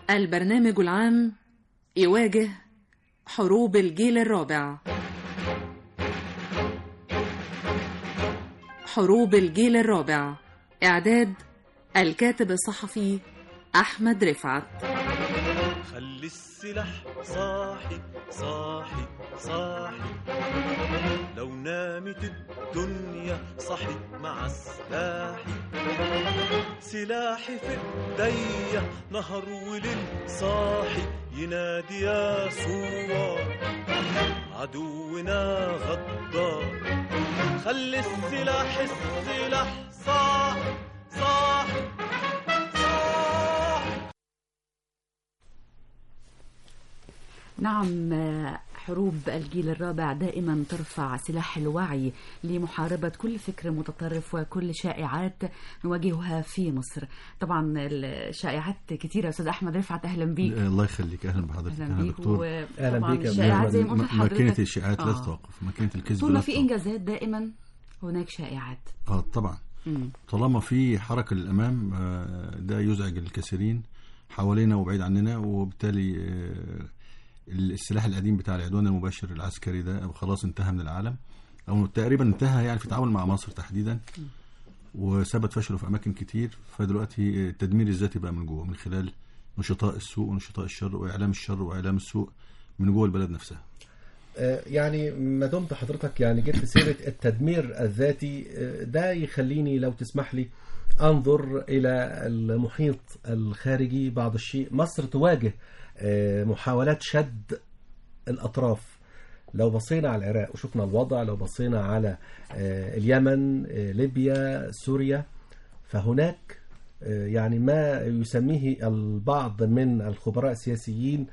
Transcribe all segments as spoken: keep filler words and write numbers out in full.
البرنامج العام يواجه حروب الجيل الرابع. حروب الجيل الرابع، إعداد الكاتب الصحفي أحمد رفعت. خلي السلاح صاحي صاحي صاحي، لو نامت الدنيا صحت مع سلاحي. سلاحي في ايديا نهر وليل صاحي، ينادي يا صوار عدونا غدار. خلي السلاح السلاح صاحي صاحي صاحي. نعم، حروب الجيل الرابع دائما ترفع سلاح الوعي لمحاربة كل فكر متطرف وكل شائعات نواجهها في مصر. طبعا الشائعات كثيرة. أستاذ أحمد رفعت، أهلا بيك. الله يخليك، أهلا بحضرتك. أهلا بيك. أهلا بيك. الشائعات زي ما قلت لحضرتك، ماكينة الشائعات لا تتوقف، ماكينة الكذب طول ما في إنجازات دائما هناك شائعات. اه طبعا. مم. طالما في حركة للأمام ده يزعج الكثيرين حوالينا وبعيد عننا، وبالتالي السلاح القديم بتاع العدوان المباشر العسكري ده خلاص انتهى من العالم، او تقريبا انتهى يعني في التعامل مع مصر تحديدا، وثبت فشله في اماكن كتير. فدلوقتي التدمير الذاتي بقى من جوه، من خلال نشطاء السوء ونشطاء الشر واعلام الشر واعلام السوء من جوه البلد نفسها. يعني ما دمت حضرتك يعني جبت سيرة التدمير الذاتي ده، يخليني لو تسمح لي انظر الى المحيط الخارجي بعض الشيء. مصر تواجه محاولات شد الأطراف. لو بصينا على العراق وشفنا الوضع، لو بصينا على اليمن، ليبيا، سوريا، فهناك يعني ما يسميه البعض من الخبراء السياسيين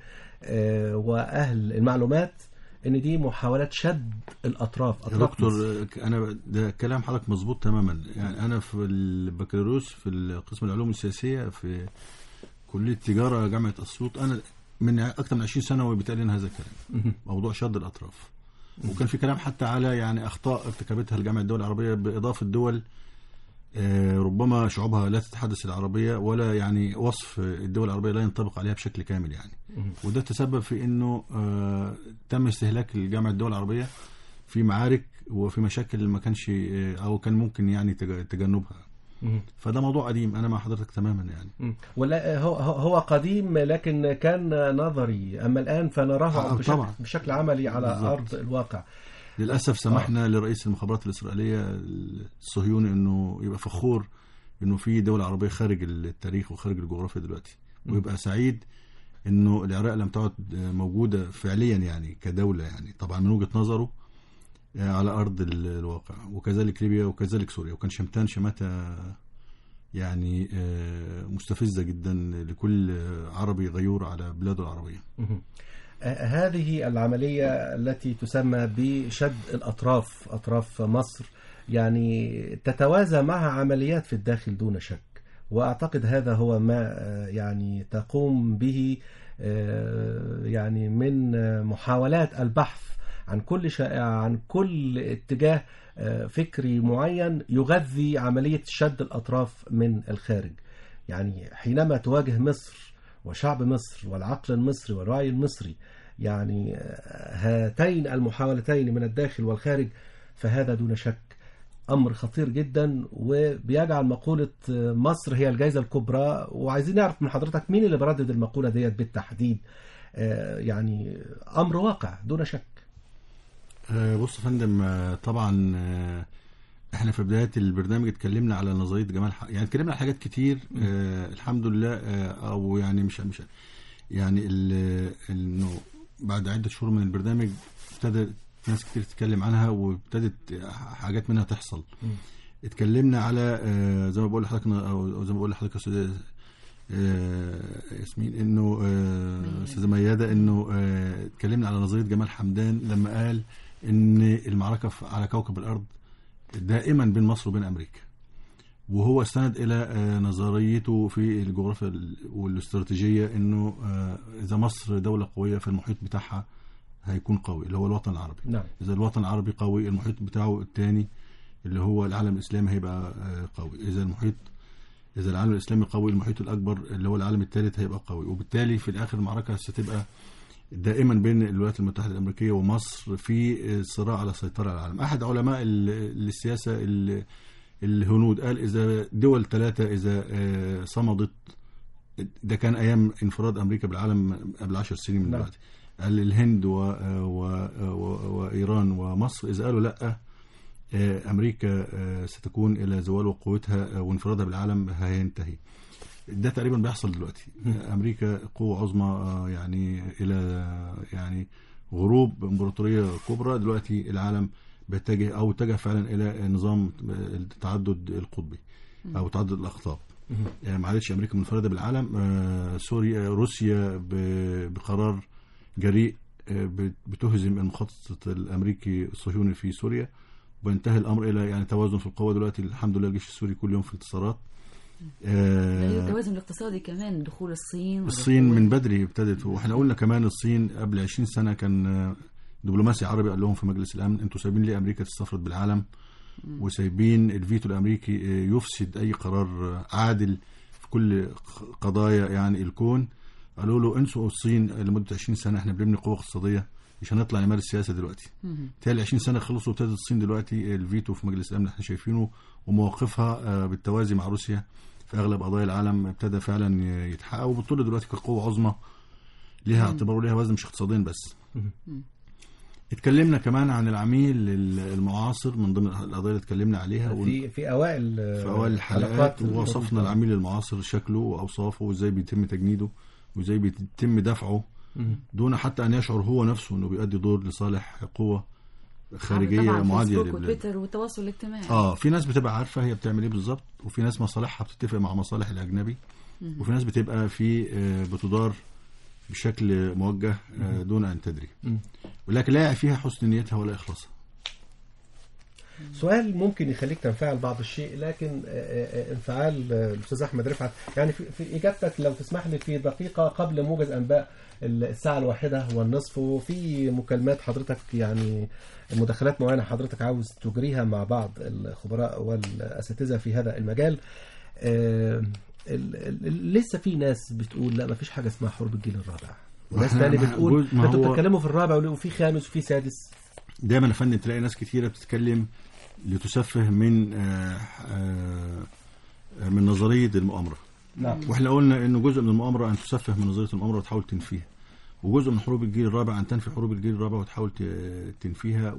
وأهل المعلومات ان دي محاولات شد الأطراف. أطراف دكتور، أنا ده كلام حضرتك مظبوط تماما. يعني أنا في البكالوريوس في قسم العلوم السياسية في كلية تجارة جامعة أسيوط، أنا من أكثر من عشرين سنة وبيتقال لنا هذا الكلام، موضوع شد الأطراف. وكان في كلام حتى على يعني أخطاء ارتكبتها الجامعة الدول العربية بإضافة دول ربما شعوبها لا تتحدث العربية، ولا يعني وصف الدول العربية لا ينطبق عليها بشكل كامل يعني. وده تسبب في إنه تم استهلاك الجامعة الدول العربية في معارك وفي مشاكل ما كانش أو كان ممكن يعني تجنبها. فده موضوع قديم، أنا مع حضرتك تماما يعني. ولا هو هو قديم لكن كان نظري، أما الآن فنراه بشكل, بشكل عملي على بالزبط. أرض الواقع. للأسف سمحنا آه. لرئيس المخابرات الإسرائيلية الصهيوني إنه يبقى فخور إنه في دولة عربية خارج التاريخ وخارج الجغرافيا دلوقتي، ويبقى سعيد إنه العراق لم تعد موجودة فعليا يعني كدولة، يعني طبعا من وجهة نظره على أرض الواقع، وكذلك ليبيا وكذلك سوريا. وكان شمتان شماتة يعني مستفزة جدا لكل عربي غيور على بلاده العربية. هذه العملية التي تسمى بشد الأطراف، أطراف مصر، يعني تتوازى مع عمليات في الداخل دون شك، وأعتقد هذا هو ما يعني تقوم به يعني من محاولات البحث عن كل شائعة، عن كل اتجاه فكري معين يغذي عملية شد الأطراف من الخارج. يعني حينما تواجه مصر وشعب مصر والعقل المصري والوعي المصري يعني هاتين المحاولتين من الداخل والخارج، فهذا دون شك أمر خطير جدا، وبيجعل مقولة مصر هي الجائزة الكبرى. وعايزين نعرف من حضرتك مين اللي بردد المقولة ديت بالتحديد. يعني أمر واقع دون شك. بص يا فندم، طبعا احنا في بداية البرنامج اتكلمنا على نظرية جمال حق. يعني اتكلمنا على حاجات كتير آه الحمد لله، آه او يعني مش مش يعني انه بعد عدة شهور من البرنامج ابتدى ناس كتير تتكلم عنها، وابتدت حاجات منها تحصل. م. اتكلمنا على آه زي ما بقول لحضرتك او زي ما بقول لحضرتك يا آه ياسمين، انه استاذه آه ميادة، انه آه اتكلمنا على نظرية جمال حمدان لما قال ان المعركة على كوكب الارض دائما بين مصر وبين امريكا، وهو استند الى نظريته في الجغرافيا والاستراتيجيه انه اذا مصر دوله قويه فالمحيط بتاعها هيكون قوي، اللي هو الوطن العربي. نعم. اذا الوطن العربي قوي المحيط بتاعه الثاني اللي هو العالم الاسلامي هيبقى قوي. اذا المحيط اذا العالم الاسلامي قوي المحيط الاكبر اللي هو العالم الثالث هيبقى قوي، وبالتالي في الاخر المعركه ستبقى دائما بين الولايات المتحده الامريكيه ومصر في صراع على السيطره على العالم. احد علماء السياسه الهنود قال اذا دول ثلاثه اذا صمدت، ده كان ايام انفراد امريكا بالعالم قبل عشر سنين من دلوقتي، قال الهند و... و... و... وايران ومصر اذا قالوا لا امريكا ستكون الى زوال قوتها وانفرادها بالعالم هينتهي. ده تقريبا بيحصل دلوقتي. امريكا قوه عظمى يعني الى يعني غروب امبراطوريه كبرى، دلوقتي العالم بيتجه او اتجه فعلا الى نظام التعدد القطبي او تعدد الاقطاب. يعني ما عادتش امريكا منفرده بالعالم. سوريا روسيا بقرار جريء بتهزم المخطط الامريكي الصهيوني في سوريا، وينتهي الامر الى يعني توازن في القوى. دلوقتي الحمد لله الجيش السوري كل يوم في انتصارات. آه التوازن الاقتصادي كمان، دخول الصين الصين من بدري ابتدت، واحنا قلنا كمان الصين قبل عشرين سنه كان دبلوماسي عربي قال لهم في مجلس الامن انتوا سايبين ليه امريكا تستفرد بالعالم وسايبين الفيتو الامريكي يفسد اي قرار عادل في كل قضايا يعني الكون. قالوا له انسوا الصين لمده عشرين سنه، احنا بنبني قوه اقتصاديه مش هنطلع نمارس السياسه دلوقتي. تالي عشرين سنه خلصوا وابتدت الصين دلوقتي الفيتو في مجلس الامن احنا شايفينه، ومواقفها بالتوازي مع روسيا في اغلب قضايا العالم ابتدى فعلا يتحقق، وبالطول دلوقتي كقوه عظمى ليها اعتبار وليها وزن مش اقتصاديا بس. اتكلمنا كمان عن العميل المعاصر من ضمن القضايا اللي اتكلمنا عليها في في اوائل في اوائل الحلقات، ووصفنا العميل المعاصر شكله واوصافه وازاي بيتم تجنيده وازاي بيتم دفعه دون حتى ان يشعر هو نفسه انه بيؤدي دور لصالح قوه خارجيه معاديه للتويتر والتواصل الاجتماعي. اه في ناس بتبقى عارفه هي بتعمل ايه بالظبط، وفي ناس مصالحها بتتفق مع مصالح الاجنبي، وفي ناس بتبقى في بتدار بشكل موجه دون ان تدري، ولكن لا فيها حسن نيتها ولا اخلاصها. سؤال ممكن يخليك تنفعل بعض الشيء، لكن انفعال الاستاذ احمد رفعت يعني في اجابتك لو تسمح لي في دقيقه قبل موجز انباء الساعه الواحدة والنصف، وفي مكالمات حضرتك يعني مداخلات معينه حضرتك عاوز تجريها مع بعض الخبراء والاساتذه في هذا المجال. لسه في ناس بتقول لا ما فيش حاجه اسمها حروب الجيل الرابع، وناس ثانيه بتقول انتوا بتتكلموا في الرابع وفي خامس وفي سادس. دايما يا فندم تلاقي ناس كتيره بتتكلم لتسفه من آآ آآ من نظريه المؤامره. نعم. واحنا قلنا انه جزء من المؤامره ان تسفه من نظريه المؤامره وتحاول تنفيها، وجزء من حروب الجيل الرابع ان تنفي حروب الجيل الرابع وتحاول تنفيها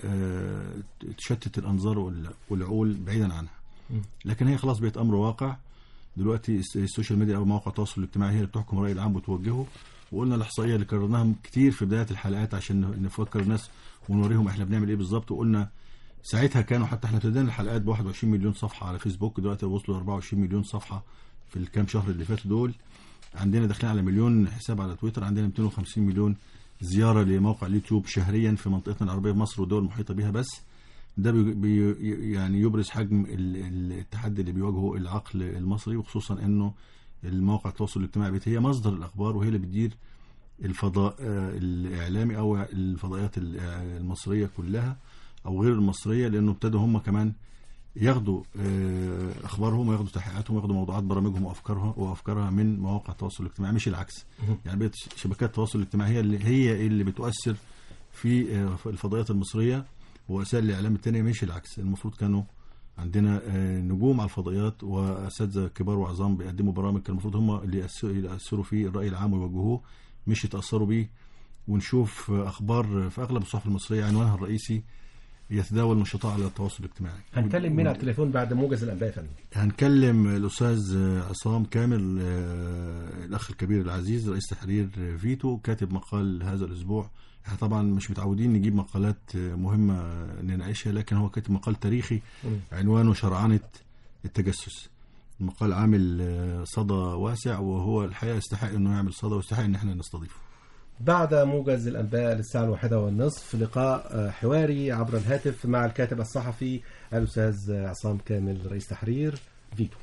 وتشتت الانظار والعقول بعيدا عنها. لكن هي خلاص بقت امر واقع دلوقتي. السوشيال ميديا او مواقع التواصل الاجتماعي هي اللي بتحكم الراي العام وتوجهه. وقلنا الاحصائيه اللي كررناها كتير في بدايه الحلقات عشان نفكر الناس ونوريهم احنا بنعمل ايه بالظبط. وقلنا ساعتها كانوا حتى احنا ابتدينا الحلقات ب واحد وعشرين مليون صفحه على فيسبوك، دلوقتي وصلوا أربعة وعشرين مليون صفحه في الكام شهر اللي فاتوا دول. عندنا داخلين على مليون حساب على تويتر، عندنا مئتين وخمسين مليون زياره لموقع اليوتيوب شهريا في منطقتنا العربيه مصر والدول المحيطه بها. بس ده بي بي يعني يبرز حجم التحدي اللي بيواجهه العقل المصري، وخصوصا انه المواقع التواصل الاجتماعي هي مصدر الاخبار وهي اللي بتدير الفضاء الاعلامي او الفضائيات المصريه كلها او غير المصريه، لانه ابتدوا هم كمان ياخدوا اخبارهم وياخدوا تحقيقاتهم وياخدوا موضوعات برامجهم وافكارها وافكارها من مواقع التواصل الاجتماعي مش العكس. يعني بقت شبكات التواصل الاجتماعي هي اللي هي اللي بتؤثر في الفضائيات المصريه ووسائل الاعلام الثانيه مش العكس. المفروض كانوا عندنا نجوم على الفضائيات واساتذه كبار وعظام بيقدموا برامج كان المفروض هم اللي ياثروا في الراي العام ويوجهوه مش يتاثروا بيه. ونشوف اخبار في اغلب الصحف المصريه عنوانها الرئيسي يتداول نشطاء على التواصل الاجتماعي. هنكلم مين على التليفون بعد موجز الانباء يا فندم؟ هنكلم الاستاذ عصام كامل الاخ الكبير العزيز رئيس تحرير فيتو، كاتب مقال هذا الاسبوع. احنا طبعا مش متعودين نجيب مقالات مهمه نناقشها، لكن هو كاتب مقال تاريخي عنوانه شرعنه التجسس. المقال عامل صدى واسع، وهو الحقيقه يستحق انه يعمل صدى ويستحق ان احنا نستضيفه. بعد موجز الأنباء للساعة الواحدة والنصف لقاء حواري عبر الهاتف مع الكاتب الصحفي الأستاذ عصام كامل رئيس تحرير فيتو.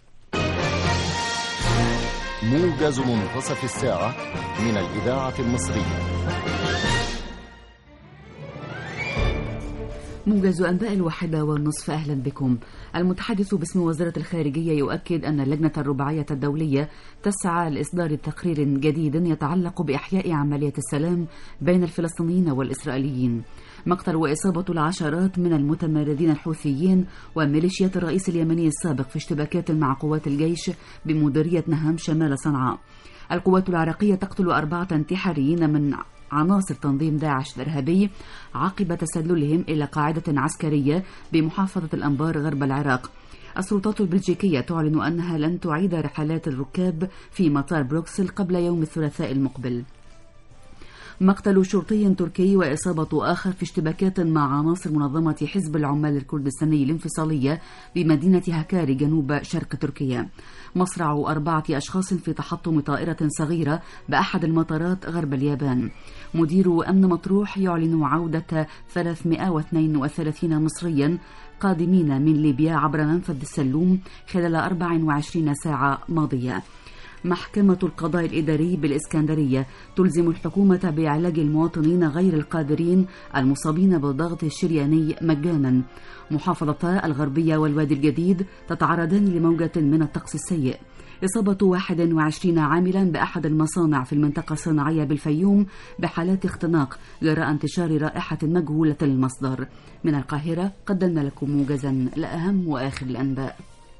موجز منتصف الساعة من الإذاعة المصرية. موجز أنباء الواحدة والنصف، أهلا بكم. المتحدث باسم وزارة الخارجية يؤكد أن اللجنة الرباعية الدولية تسعى لإصدار تقرير جديد يتعلق بإحياء عملية السلام بين الفلسطينيين والإسرائيليين. مقتل وإصابة العشرات من المتمردين الحوثيين وميليشيات الرئيس اليمني السابق في اشتباكات مع قوات الجيش بمديرية نهم شمال صنعاء. القوات العراقية تقتل أربعة انتحاريين من عناصر تنظيم داعش الإرهابي عقب تسللهم إلى قاعدة عسكرية بمحافظة الأنبار غرب العراق. السلطات البلجيكية تعلن أنها لن تعيد رحلات الركاب في مطار بروكسل قبل يوم الثلاثاء المقبل. مقتل شرطي تركي وإصابة آخر في اشتباكات مع عناصر منظمة حزب العمال الكردستاني الانفصالية بمدينة هكاري جنوب شرق تركيا. مصرع أربعة أشخاص في تحطم طائرة صغيرة بأحد المطارات غرب اليابان. مدير أمن مطروح يعلن عودة ثلاثمائة واثنين وثلاثين مصريا قادمين من ليبيا عبر منفذ السلوم خلال أربع وعشرين ساعة ماضية. محكمة القضاء الإداري بالإسكندرية تلزم الحكومة بعلاج المواطنين غير القادرين المصابين بالضغط الشرياني مجانا. محافظتا الغربية والوادي الجديد تتعرضان لموجة من الطقس السيء. إصابة واحد وعشرين عاملا بأحد المصانع في المنطقة الصناعية بالفيوم بحالات اختناق جراء انتشار رائحة مجهولة المصدر. من القاهرة قدمنا لكم موجزا لأهم وآخر الأنباء.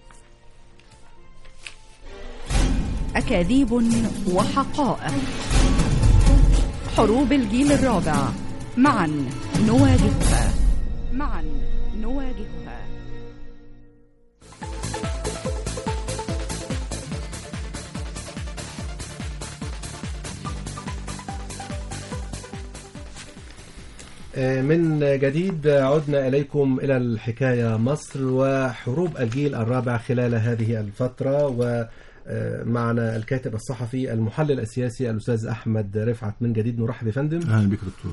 أكاذيب وحقائق، حروب الجيل الرابع، معا نواجهها معا نواجهها من جديد عدنا إليكم إلى الحكاية مصر وحروب الجيل الرابع خلال هذه الفترة، ومعنا الكاتب الصحفي المحلل السياسي الأستاذ أحمد رفعت. من جديد نرحب يا فندم. أهلا بك دكتور.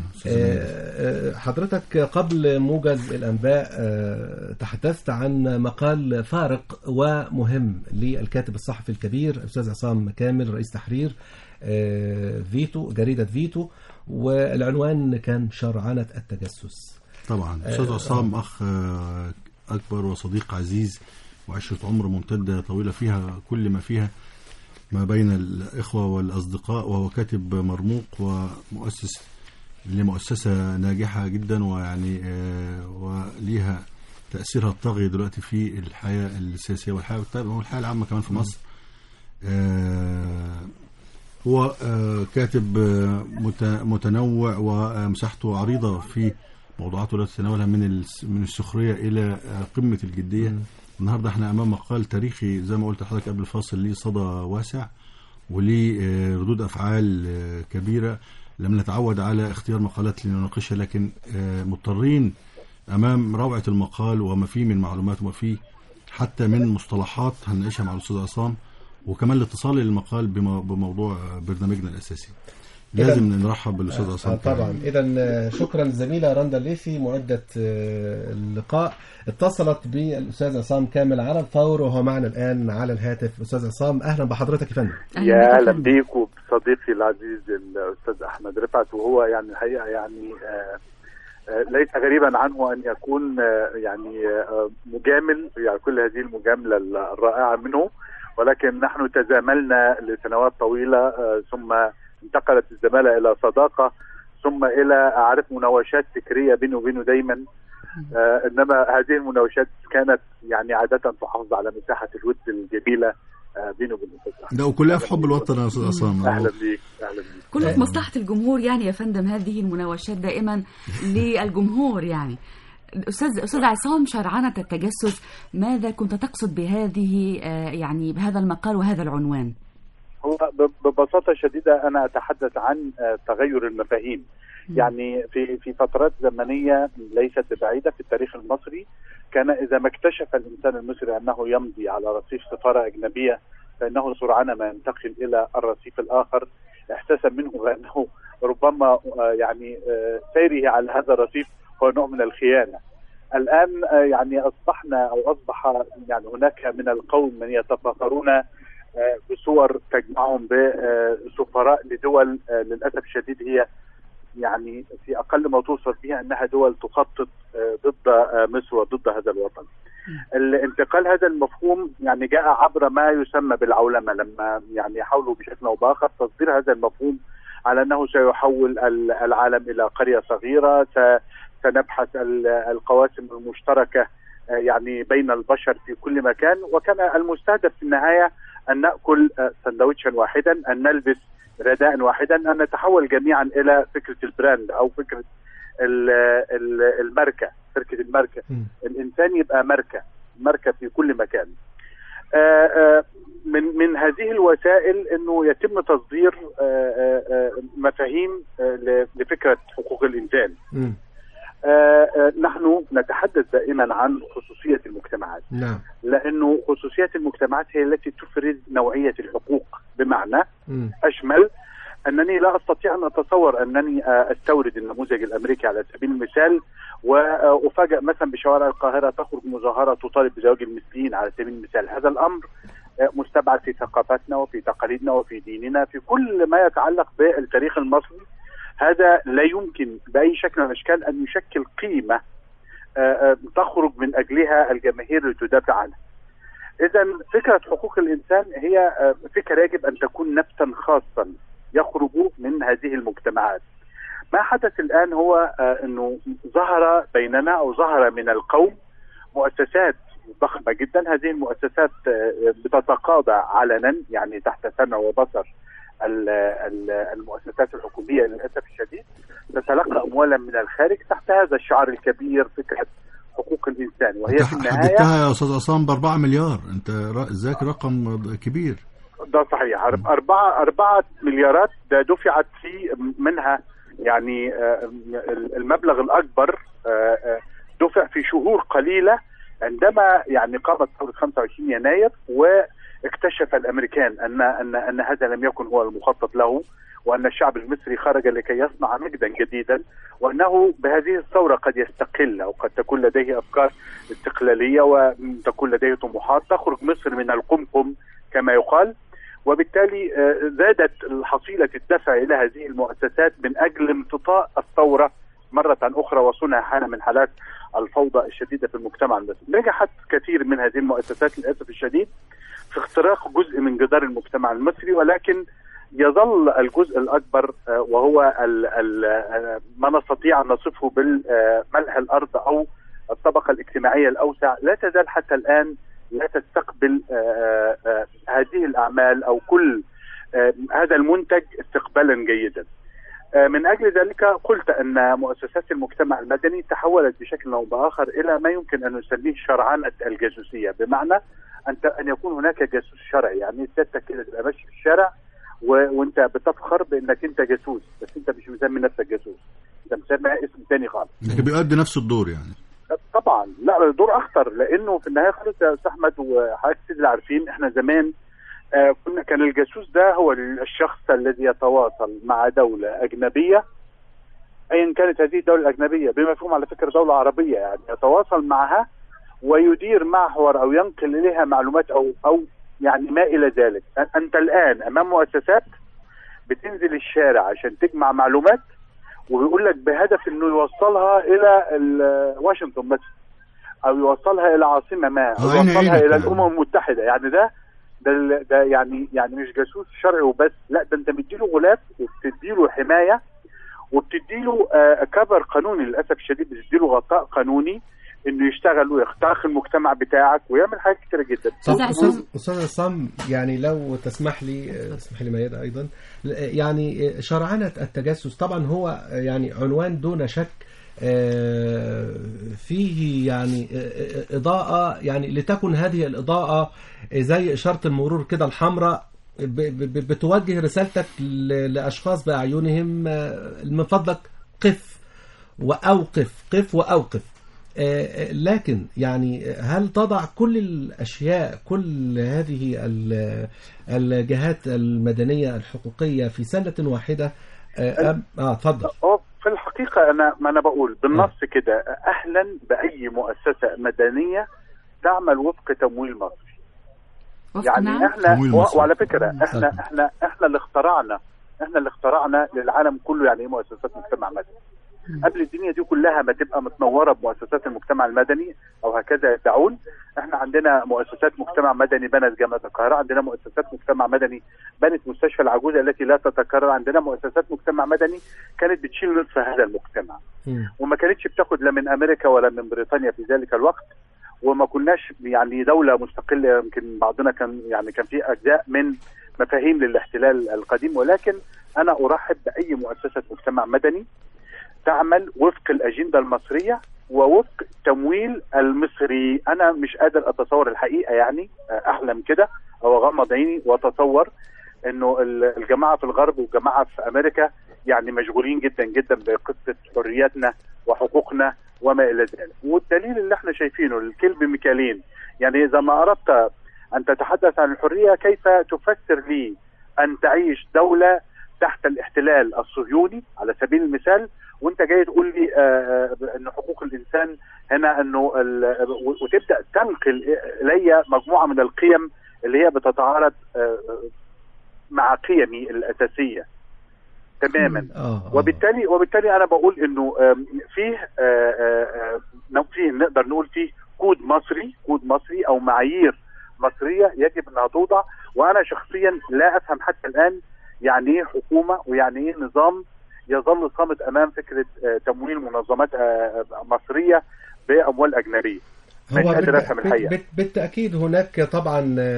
حضرتك قبل موجز الأنباء تحدثت عن مقال فارق ومهم للكاتب الصحفي الكبير الأستاذ عصام كامل رئيس تحرير فيتو جريدة فيتو، والعنوان كان شرعنة التجسس. طبعا أستاذ عصام أخ أكبر وصديق عزيز وعشرة عمر ممتدة طويلة فيها كل ما فيها ما بين الإخوة والأصدقاء، وهو كاتب مرموق ومؤسس لمؤسسة ناجحة جدا، ويعني وليها تأثيرها الطاغي دلوقتي في الحياة السياسية والحياة والحياة العامة كمان في مصر. هو كاتب متنوع ومساحته عريضة في موضوعاته التي تتناولها من من السخرية إلى قمة الجدية. النهاردة احنا أمام مقال تاريخي زي ما قلت لحضرتك قبل الفاصل، ليه صدى واسع وليه ردود أفعال كبيرة. لم نتعود على اختيار مقالات لنناقشها، لكن مضطرين أمام روعة المقال وما فيه من معلومات وما فيه حتى من مصطلحات هنعيشها مع الأستاذ عصام، وكمان الاتصال للمقال بموضوع برنامجنا الأساسي. لازم نرحب بالاستاذ عصام. طبعا. اذا شكرا الزميله رندا الليثي معده اللقاء، اتصلت بالاستاذ عصام كامل على الفور وهو معنا الان على الهاتف. استاذ عصام اهلا بحضرتك يا فندم. يا اهلا بيك وبصديقي العزيز الاستاذ احمد رفعت، وهو يعني الحقيقه يعني آآ آآ ليس غريبا عنه ان يكون يعني مجامل، يعني كل هذه المجامله الرائعه منه، ولكن نحن تزاملنا لسنوات طويله ثم انتقلت الزمالة إلى صداقة ثم إلى أعرف مناوشات فكرية بينه وبينه دايما. آه إنما هذه المناوشات كانت يعني عادة تحافظ على مساحة الود الجميلة آه بينه وبين الأستاذ. ده وكلها في حب الوطن يا أستاذ عصام. أهلا بيك أهلا بيك. كله في مصلحة الجمهور يعني يا فندم، هذه المناوشات دائما للجمهور يعني. أستاذ أستاذ عصام، شرعنة التجسس، ماذا كنت تقصد بهذه آه يعني بهذا المقال وهذا العنوان؟ هو ببساطة شديدة أنا أتحدث عن تغير المفاهيم. يعني في في فترات زمنية ليست بعيدة في التاريخ المصري كان إذا ما اكتشف الإنسان المصري أنه يمضي على رصيف سفارة أجنبية فإنه سرعان ما ينتقل إلى الرصيف الآخر، إحساسا منه بأنه ربما يعني سيره على هذا الرصيف هو نوع من الخيانة. الآن يعني أصبحنا أو أصبح يعني هناك من القوم من يتفاخرون بصور تجمعهم بسفراء لدول للأسف الشديد هي يعني في أقل ما توصف بها أنها دول تخطط ضد مصر وضد هذا الوطن. الانتقال هذا المفهوم يعني جاء عبر ما يسمى بالعولمة، لما يعني حاولوا بشكل أو بآخر تصدير هذا المفهوم على أنه سيحول العالم إلى قرية صغيرة، سنبحث القواسم المشتركة يعني بين البشر في كل مكان، وكان المستهدف في النهاية أن نأكل سندويتشا واحدا، أن نلبس رداء واحدا، أن نتحول جميعا إلى فكرة البراند أو فكرة الماركة، فكرة الماركة، الإنسان يبقى ماركة ماركة في كل مكان. من من هذه الوسائل أنه يتم تصدير مفاهيم لفكرة حقوق الإنسان. آه آه نحن نتحدث دائما عن خصوصية المجتمعات. نعم. لأنه خصوصية المجتمعات هي التي تفرز نوعية الحقوق، بمعنى م. أشمل أنني لا أستطيع أن أتصور أنني آه أستورد النموذج الأمريكي على سبيل المثال وأفاجأ مثلا بشوارع القاهرة تخرج مظاهرة تطالب بزواج المثليين على سبيل المثال. هذا الأمر آه مستبعد في ثقافتنا وفي تقاليدنا وفي ديننا، في كل ما يتعلق بالتاريخ المصري. هذا لا يمكن بأي شكل من الأشكال أن يشكل قيمة تخرج من أجلها الجماهير لتدافع عنها. إذا فكرة حقوق الإنسان هي فكرة يجب أن تكون نفسا خاصا يخرج من هذه المجتمعات. ما حدث الآن هو أنه ظهر بيننا أو ظهر من القوم مؤسسات ضخمة جدا. هذه المؤسسات بتتقاضى علنا، يعني تحت سمع وبصر المؤسسات الحكومية للأسف الشديد، تتلقى أموالا من الخارج تحت هذا الشعار الكبير فكرة حقوق الإنسان، وهي في النهاية حددتها يا أستاذ عصام بأربعة مليار. أنت ذاك رقم كبير. ده صحيح، أربعة أربعة مليارات ده دفعت في منها يعني المبلغ الأكبر دفع في شهور قليلة عندما يعني قامت ثورة خمسة وعشرين يناير، واكتشف الأمريكان أن أن أن هذا لم يكن هو المخطط له، وأن الشعب المصري خرج لكي يصنع مجدا جديدا، وأنه بهذه الثورة قد يستقل أو قد تكون لديه أفكار استقلالية وتكون لديه طموحات تخرج مصر من القمقم كما يقال. وبالتالي زادت الحصيلة الدفع إلى هذه المؤسسات من أجل امتطاء الثورة مرة أخرى وصنع حالة من حالات الفوضى الشديدة في المجتمع المصري. نجحت كثير من هذه المؤسسات للأسف الشديد في اختراق جزء من جدار المجتمع المصري، ولكن يظل الجزء الأكبر وهو ال ال ما نستطيع أن نصفه بالملح الأرض أو الطبقة الاجتماعية الأوسع، لا تزال حتى الآن لا تستقبل هذه الأعمال أو كل هذا المنتج استقبالا جيدا. من أجل ذلك قلت أن مؤسسات المجتمع المدني تحولت بشكل أو بآخر إلى ما يمكن أن نسميه شرعنة الجاسوسية، بمعنى أن يكون هناك جاسوس شرعي. يعني سيادتك كده تبقى ماشي في الشارع وانت بتفخر بانك انت جاسوس، بس انت مش مسمي نفسك جاسوس، انت مسمي اسم ثاني خالص، لكن بيؤدي نفس الدور. يعني طبعا لا، الدور اخطر، لانه في النهايه خالص يا استاذ احمد وحضرتك اللي عارفين احنا زمان آه كنا كان الجاسوس ده هو الشخص الذي يتواصل مع دوله اجنبيه ايا كانت هذه الدوله الاجنبيه، بمفهوم على فكره دوله عربيه، يعني يتواصل معها ويدير معها حوار او ينقل اليها معلومات او او يعني ما إلى ذلك. أنت الآن أمام مؤسسات بتنزل الشارع عشان تجمع معلومات، وبيقول لك بهدف إنه يوصلها إلى واشنطن مثلا، أو يوصلها إلى عاصمة ما، أو يوصلها إلى الأمم المتحدة. يعني ده ده, ده يعني يعني مش جاسوس شرعي وبس، لا ده أنت بتديله غلاف وبتديله حماية وبتديله آه كفر قانوني. للأسف الشديد بتديله غطاء قانوني انه يشتغل ويخترق المجتمع بتاعك ويعمل حاجات كتير جدا. استاذ استاذ عصام، يعني لو تسمح لي اسمح لي ميادة ايضا، يعني شرعنة التجسس طبعا هو يعني عنوان دون شك فيه يعني اضاءة، يعني لتكن هذه الاضاءة زي اشارة المرور كده الحمراء بتوجه رسالتك لاشخاص باعينهم من فضلك قف واوقف، قف واوقف. لكن يعني هل تضع كل الأشياء، كل هذه الجهات المدنية الحقوقية في سلة واحدة؟ اه اتفضل. في الحقيقة أنا ما أنا بقول بالنص كده، أهلا بأي مؤسسة مدنية تعمل وفق تمويل مصري. يعني احنا وعلى فكرة احنا احنا احنا اللي اخترعنا احنا اللي اخترعنا للعالم كله يعني ايه مؤسسات مجتمع مدني. قبل الدنيا دي كلها ما تبقى متنوره بمؤسسات المجتمع المدني او هكذا يدعون، احنا عندنا مؤسسات مجتمع مدني بنت جامعه القاهره، عندنا مؤسسات مجتمع مدني بنت مستشفى العجوزه التي لا تتكرر، عندنا مؤسسات مجتمع مدني كانت بتشيل نصف هذا المجتمع وما كانتش بتاخد لا من امريكا ولا من بريطانيا في ذلك الوقت، وما كناش يعني دوله مستقله. يمكن بعضنا كان يعني كان في اجزاء من مفاهيم للاحتلال القديم، ولكن انا ارحب باي مؤسسه مجتمع مدني تعمل وفق الأجندة المصرية ووفق التمويل المصري. أنا مش قادر أتصور الحقيقة، يعني أحلم كده أو أغمض عيني وأتصور إنه الجماعة في الغرب والجماعة في أمريكا يعني مشغولين جدا جدا بقصة حرياتنا وحقوقنا وما إلى ذلك. والدليل اللي احنا شايفينه الكلب مكيالين، يعني إذا ما أردت أن تتحدث عن الحرية كيف تفسر لي أن تعيش دولة تحت الاحتلال الصهيوني على سبيل المثال، وانت جاي تقول لي آه ان حقوق الانسان هنا انه وتبدا تنقل الي مجموعه من القيم اللي هي بتتعارض آه مع قيمي الاساسيه تماما. وبالتالي وبالتالي انا بقول انه آه فيه آه آه فيه نقدر نقول فيه كود مصري كود مصري او معايير مصريه يجب انها توضع. وانا شخصيا لا افهم حتى الان يعني ايه حكومه ويعني ايه نظام يظل صامت امام فكره تمويل منظمات مصريه باموال اجنبيه. مش قادر افهم الحقيقه. بالتاكيد هناك طبعا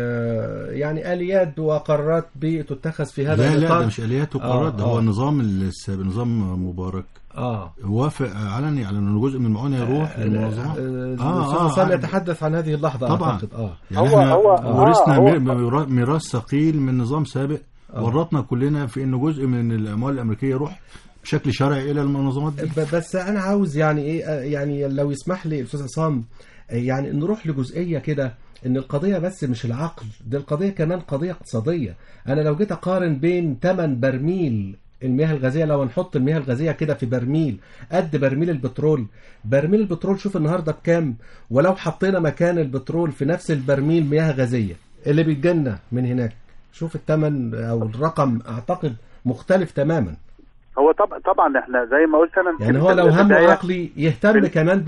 يعني اليات وقرارات بتتخذ في هذا النطاق. لا لا ده مش اليات وقرارات، ده هو نظام نظام مبارك اه وافق علني على انه جزء من المعونه يروح للمنظمات. اه اه يتحدث عن هذه اللحظه طبعا. اعتقد اه يعني هو احنا هو ورثنا آه ميراث ثقيل من نظام سابق ورطنا كلنا في انه جزء من الاموال الامريكيه يروح بشكل شرعي الى المنظمات دي. بس انا عاوز يعني ايه يعني لو يسمح لي الاستاذ عصام يعني نروح لجزئيه كده ان القضيه بس مش العقل، دي القضيه كمان قضيه اقتصاديه. انا لو جيت اقارن بين ثمن برميل المياه الغازيه، لو نحط المياه الغازيه كده في برميل قد برميل البترول، برميل البترول شوف النهارده بكام، ولو حطينا مكان البترول في نفس البرميل مياه غازيه اللي بيتجنى من هناك، شوف الثمن او الرقم اعتقد مختلف تماما. هو طبعا طبعا احنا زي ما قلت انا يعني هو لو هم عقلي يهتم كمان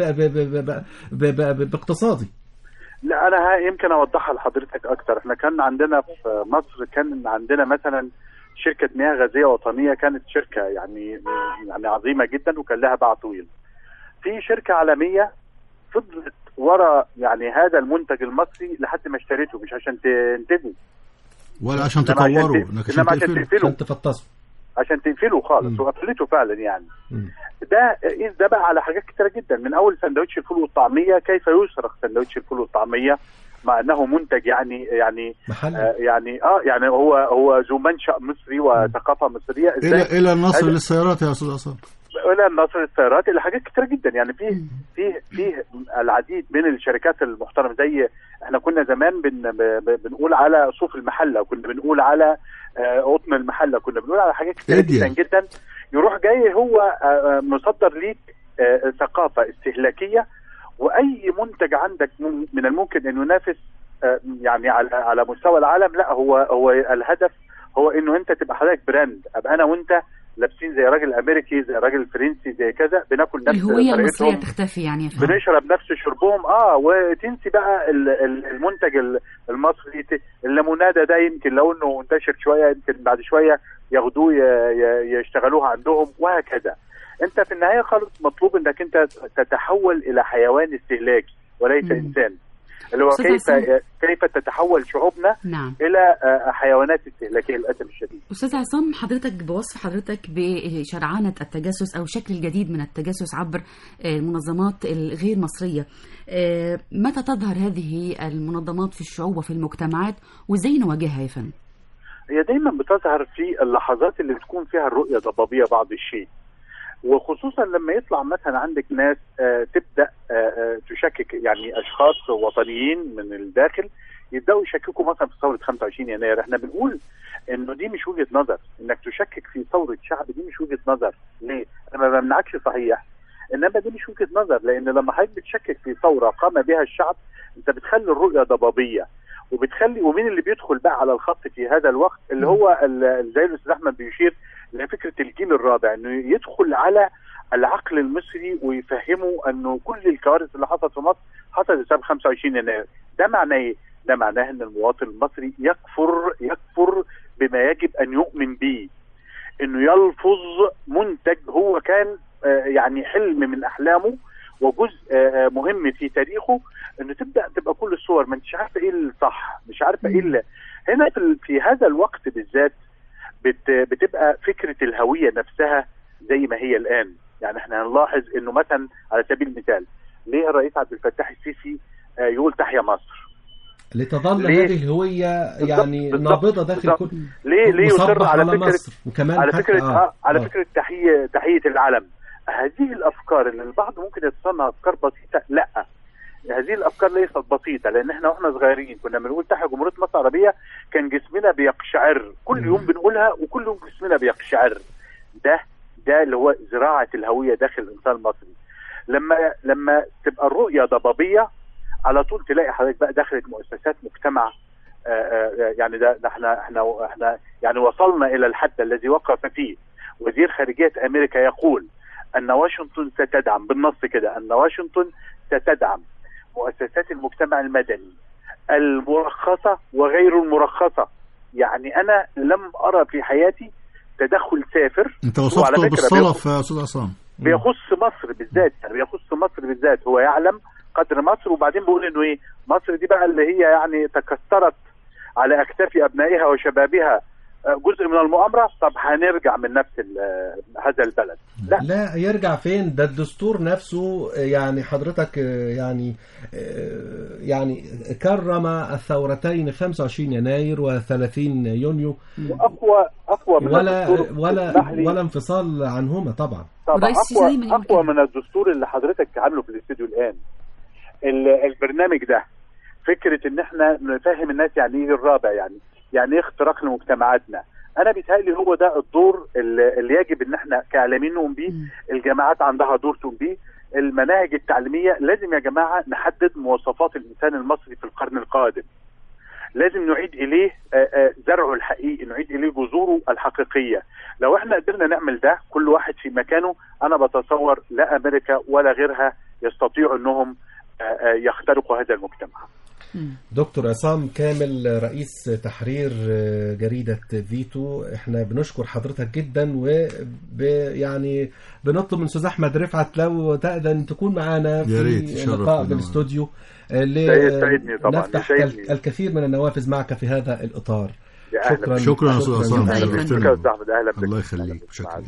باقتصادي. لا انا يمكن اوضحها لحضرتك اكتر. احنا كان عندنا في مصر كان عندنا مثلا شركه مياه غازيه وطنيه، كانت شركه يعني يعني عظيمه جدا وكان لها باع طويل. في شركه عالميه فضلت ورا يعني هذا المنتج المصري لحد ما اشتريته، مش عشان تنتجه ولا عشان تطوره، انما عشان تقفله، عشان تفطسه، عشان تقفله خالص وقفلته فعلا. يعني م. ده ده بقى على حاجات كتيره جدا، من اول سندوتش الفول والطعميه، كيف يسرق سندوتش الفول والطعميه مع انه منتج يعني يعني آه يعني اه يعني هو هو ذو منشأ مصري وثقافه مصريه. الى الى النصر للسيارات يا استاذ عصام، الى النصر للسيارات، الى حاجات كتيره جدا. يعني في في في العديد من الشركات المحترمه، زي احنا كنا زمان بن بنقول على صوف المحله، وكنا بنقول على قطن المحله، كنا بنقول على حاجات كتيره جدا جدا. يروح جاي هو مصدر ليك ثقافه استهلاكيه، واي منتج عندك من الممكن انه ينافس يعني على على مستوى العالم. لا هو هو الهدف هو انه انت تبقى حضرتك براند، ابقى انا وانت لابسين زي راجل امريكي زي راجل فرنسي زي كذا، بناكل نفس الهويه المصريه تختفي يعني، بنشرب نفس شربهم اه وتنسي بقى المنتج المصري. الليموناده ده يمكن لو انه منتشر شويه يمكن بعد شويه ياخدوه يشتغلوها عندهم وهكذا. انت في النهايه خالص مطلوب انك انت تتحول الى حيوان استهلاكي وليس م. انسان، اللي هو كيف كيف تتحول شعوبنا نعم. الى حيوانات استهلاكيه للاسف الشديد. استاذ عصام، حضرتك بوصف حضرتك بشرعنه التجسس او شكل جديد من التجسس عبر المنظمات الغير مصريه، متى تظهر هذه المنظمات في الشعوب وفي المجتمعات وازاي نواجهها يا فندم؟ هي دايما بتظهر في اللحظات اللي بتكون فيها الرؤيه ضبابيه بعض الشيء، وخصوصا لما يطلع مثلا عندك ناس آه تبدا آه تشكك، يعني اشخاص وطنيين من الداخل يبداوا يشككوا مثلا في ثوره خمسة وعشرين يناير. احنا بنقول انه دي مش وجهه نظر، انك تشكك في ثوره شعب دي مش وجهه نظر. ليه؟ انا ما بمنعكش صحيح، انما دي مش وجهه نظر، لان لما حضرتك بتشكك في ثوره قام بها الشعب انت بتخلي الرؤيه ضبابيه، وبتخلي ومين اللي بيدخل بقى على الخط في هذا الوقت اللي هو زي الاستاذ احمد بيشير لفكره الجيل الرابع، انه يدخل على العقل المصري ويفهمه انه كل الكوارث اللي حصلت في مصر حصلت بسبب خمسة وعشرين يناير. ده معناه ايه؟ ده معناه ان المواطن المصري يكفر يكفر بما يجب ان يؤمن به، انه يلفظ منتج هو كان آه يعني حلم من احلامه وجزء آه مهم في تاريخه، انه تبدا تبقى كل الصور ما انتش عارفه ايه الصح، مش عارفه ايه اللي هنا في, في هذا الوقت بالذات بت بتبقى فكره الهويه نفسها زي ما هي الان. يعني احنا هنلاحظ انه مثلا على سبيل المثال ليه الرئيس عبد الفتاح السيسي آه يقول تحيا مصر؟ لتظل هذه الهويه يعني بالضبط نابضه داخل كل ليه ليه يصر على فكره مصر وكمان على فكره آه. آه. على آه. فكره تحيه تحيه العلم. هذه الافكار اللي البعض ممكن يتصنع افكار بسيطه، لا هذه الافكار ليست بسيطه، لان احنا واحنا صغيرين كنا بنقول تحيا جمهوريه مصر العربيه كان جسمنا بيقشعر، كل يوم بنقولها وكل يوم جسمنا بيقشعر. ده ده اللي هو زراعه الهويه داخل الانسان المصري. لما لما تبقى الرؤيه ضبابيه على طول تلاقي حضرتك بقى دخلت مؤسسات مجتمع آآ آآ يعني ده, ده احنا احنا احنا يعني وصلنا الى الحد الذي وقف فيه وزير خارجيه امريكا يقول ان واشنطن ستدعم بالنص كده ان واشنطن ستدعم مؤسسات المجتمع المدني المرخصه وغير المرخصه. يعني انا لم ارى في حياتي تدخل سافر. انت وصفته بالصلف يا استاذ عصام. بيخص مصر بالذات، يعني بيخص مصر بالذات، هو يعلم قدر مصر، وبعدين بيقول انه ايه مصر دي بقى اللي هي يعني تكسرت على اكتاف ابنائها وشبابها جزء من المؤامره. طب هنرجع من نفس هذا البلد؟ لا لا يرجع فين؟ ده الدستور نفسه يعني حضرتك يعني يعني كرم الثورتين خمسة وعشرين يناير وثلاثين يونيو، واقوى اقوى من ولا ولا ولا انفصال عنهما طبعا. طبعا اقوى اقوى من الدستور اللي حضرتك عامله في الاستوديو الان. البرنامج ده فكره ان احنا نفهم الناس يعني ايه الرابع، يعني يعني ايه اختراق لمجتمعاتنا. انا بيتهيألي هو ده الدور اللي يجب ان احنا كاعلاميين نقوم بيه، الجامعات عندها دور تقوم بيه، المناهج التعليميه لازم يا جماعه نحدد مواصفات الانسان المصري في القرن القادم. لازم نعيد اليه زرعه الحقيقي، نعيد اليه جذوره الحقيقيه. لو احنا قدرنا نعمل ده كل واحد في مكانه، انا بتصور لا امريكا ولا غيرها يستطيعوا انهم يخترقوا هذا المجتمع. دكتور عصام كامل رئيس تحرير جريدة فيتو، احنا بنشكر حضرتك جدا، ويعني بنطلب من استاذ احمد رفعت لو تقدر تكون معنا في لقاء بالاستوديو لنفتح الكثير من النوافذ معك في هذا الاطار. شكرا شكرا يا استاذ عصام، الله يخليك. شكرا.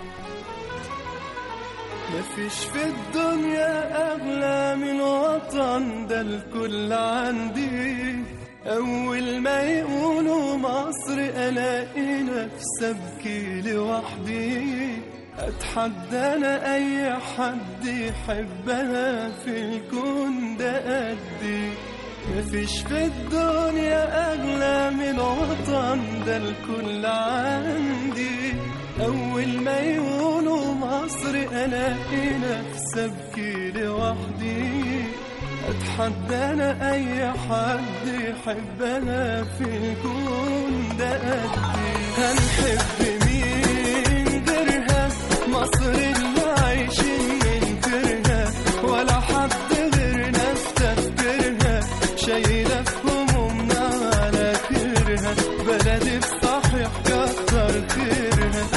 مفيش في الدنيا أغلى من وطن، ده الكل عندي. أول ما يقولوا مصر ألاقي نفسي أبكي لوحدي. أتحدى أنا أي حد يحبها في الكون ده قدي. مفيش في الدنيا أغلى من وطن، ده الكل عندي. أول ما يقولوا مصر ألاقي نفسي أبكي لوحدي. أتحدى أنا أي حد يحبها في الكون ده قدي. هنحب مين غيرها؟ مصر اللي عايشين ننكرها، ولا حد غيرنا في تفكيرها. شايلة في همومنا على كرها، بلدي بصحيح كتر خيرها.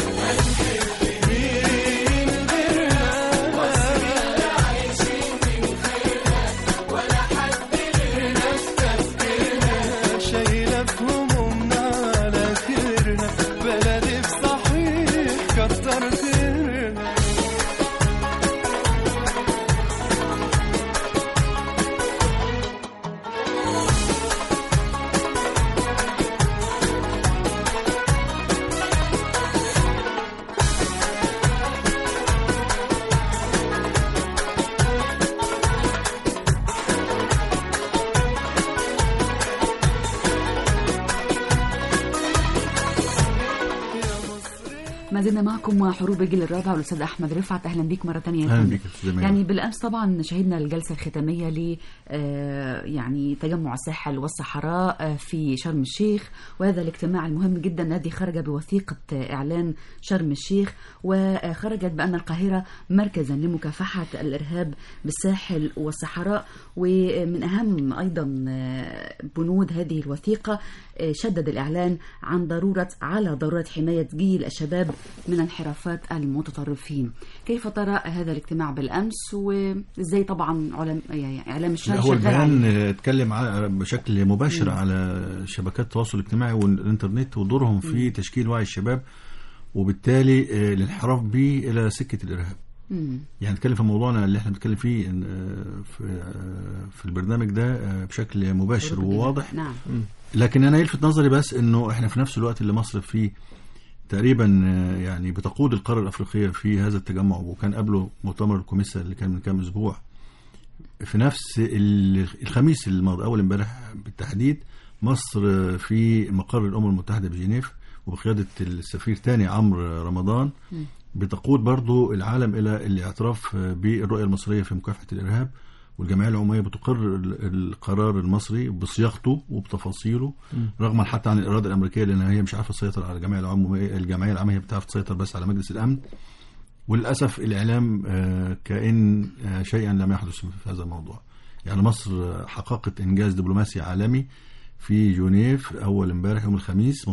ما زلنا معكم وحروب الجيل الرابع والأستاذ أحمد رفعت. أهلا بك مرة ثانية. أهلا بك. يعني بالأمس طبعا شهدنا الجلسة الختامية ل يعني تجمع الساحل والصحراء في شرم الشيخ، وهذا الاجتماع المهم جدا الذي خرج بوثيقة إعلان شرم الشيخ، وخرجت بأن القاهرة مركزا لمكافحة الإرهاب بالساحل والصحراء. ومن أهم أيضا بنود هذه الوثيقة شدد الإعلان عن ضرورة على ضرورة حماية جيل الشباب من انحرافات المتطرفين. كيف ترى هذا الاجتماع بالأمس، وإزاي طبعا علم يعني إعلام الشارع هو البيان اتكلم بشكل مباشر م. على شبكات التواصل الاجتماعي والإنترنت ودورهم في م. تشكيل وعي الشباب، وبالتالي الانحراف به إلى سكة الإرهاب. مم. يعني نتكلم في موضوعنا اللي احنا بنتكلم فيه في في البرنامج ده بشكل مباشر وواضح. نعم. لكن انا يلفت نظري بس انه احنا في نفس الوقت اللي مصر فيه تقريبا يعني بتقود القاره الافريقيه في هذا التجمع، وكان قبله مؤتمر الكوميسا اللي كان من كام اسبوع في نفس الخميس الماضي اول امبارح بالتحديد، مصر في مقر الامم المتحده بجنيف وبقياده السفير تاني عمرو رمضان م. بتقود برضو العالم إلى الاعتراف بالرؤية المصرية في مكافحة الإرهاب، والجمعية العمومية بتقر القرار المصري بصياغته وبتفاصيله رغم حتى عن الإرادة الأمريكية، لأن هي مش عارفة تسيطر على الجمعية العمومية. الجمعية العامة هي بتعرف تسيطر بس على مجلس الأمن، وللأسف الإعلام كأن شيئا لم يحدث في هذا الموضوع. يعني مصر حققت إنجاز دبلوماسي عالمي في جنيف أول امبارح يوم الخميس،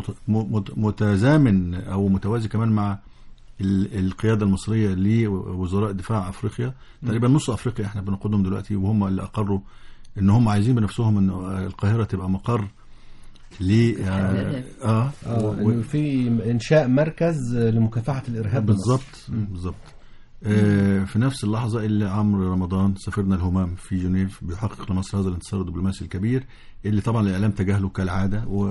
متزامن أو متوازي كمان مع القيادة المصرية لوزراء دفاع أفريقيا. تقريبا نص أفريقيا احنا بنقودهم دلوقتي، وهم اللي أقروا ان هم عايزين بنفسهم ان القاهرة تبقى مقر ل اه, آه, آه و... في إنشاء مركز لمكافحة الإرهاب. بالضبط بالضبط. آه في نفس اللحظة اللي عمرو رمضان سفيرنا الهمام في جنيف بيحقق لمصر هذا الانتصار الدبلوماسي الكبير اللي طبعا الإعلام تجاهله كالعادة، و...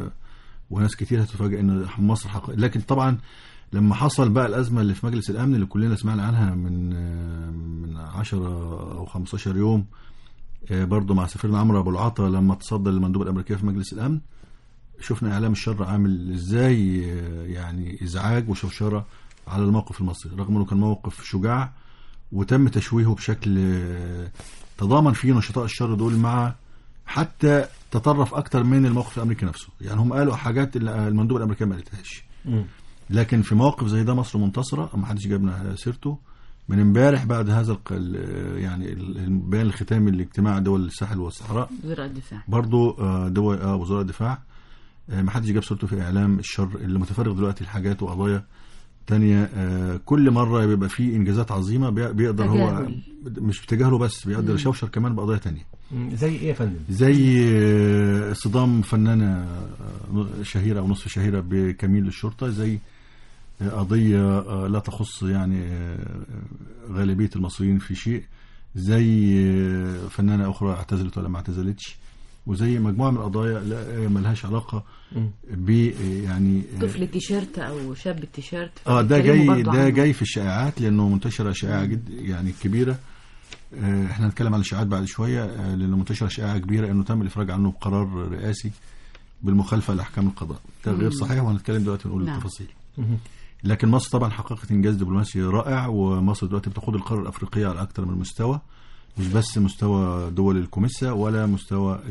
وناس كتير هتفاجئ ان مصر حقق. لكن طبعا لما حصل بقى الأزمة اللي في مجلس الأمن اللي كلنا سمعنا عنها من من عشرة أو خمستاشر يوم، برضو مع سفيرنا عمرو أبو العطا لما تصدى للمندوبة الأمريكية في مجلس الأمن، شفنا إعلام الشر عامل إزاي يعني إزعاج وشوشرة على الموقف المصري، رغم أنه كان موقف شجاع وتم تشويهه بشكل تضامن فيه نشطاء الشر دول مع حتى تطرف أكتر من الموقف الأمريكي نفسه. يعني هم قالوا حاجات المندوبة الأمريكية ما قالتهاش، لكن في موقف زي ده مصر منتصرة، ما حدش جابنا سيرته. من امبارح بعد هذا يعني البيان الختامي لاجتماع دول الساحل والصحراء وزراء الدفاع برضو دول اه وزراء الدفاع ما حدش جاب سيرته في اعلام الشر اللي متفرغ دلوقتي لحاجات وقضايا تانية. كل مرة بيبقى فيه انجازات عظيمة بيقدر هو مش بتجاهله بس، بيقدر يشوشر كمان بقضايا تانية. زي ايه يا فندم؟ زي اصطدام فنانة شهيرة او نصف شهيرة بكمين للشرطة، زي قضية لا تخص يعني غالبية المصريين في شيء، زي فنانة أخرى اعتزلت ولا ما اعتزلتش، وزي مجموعة من القضايا لا ملهاش علاقة ب يعني طفل التيشيرت أو شاب التيشيرت. اه ده جاي ده جاي في الشائعات لأنه منتشرة شائعة جد يعني كبيرة. احنا هنتكلم عن الشائعات بعد شوية، لأنه منتشرة شائعة كبيرة إنه تم الإفراج عنه بقرار رئاسي بالمخالفة لأحكام القضاء. ده غير صحيح، وهنتكلم دلوقتي نقول نعم. التفاصيل. لكن مصر طبعا حققت انجاز دبلوماسي رائع، ومصر دلوقتي بتقود القاره الافريقيه على اكثر من مستوى، مش بس مستوى دول الكوميسا ولا مستوى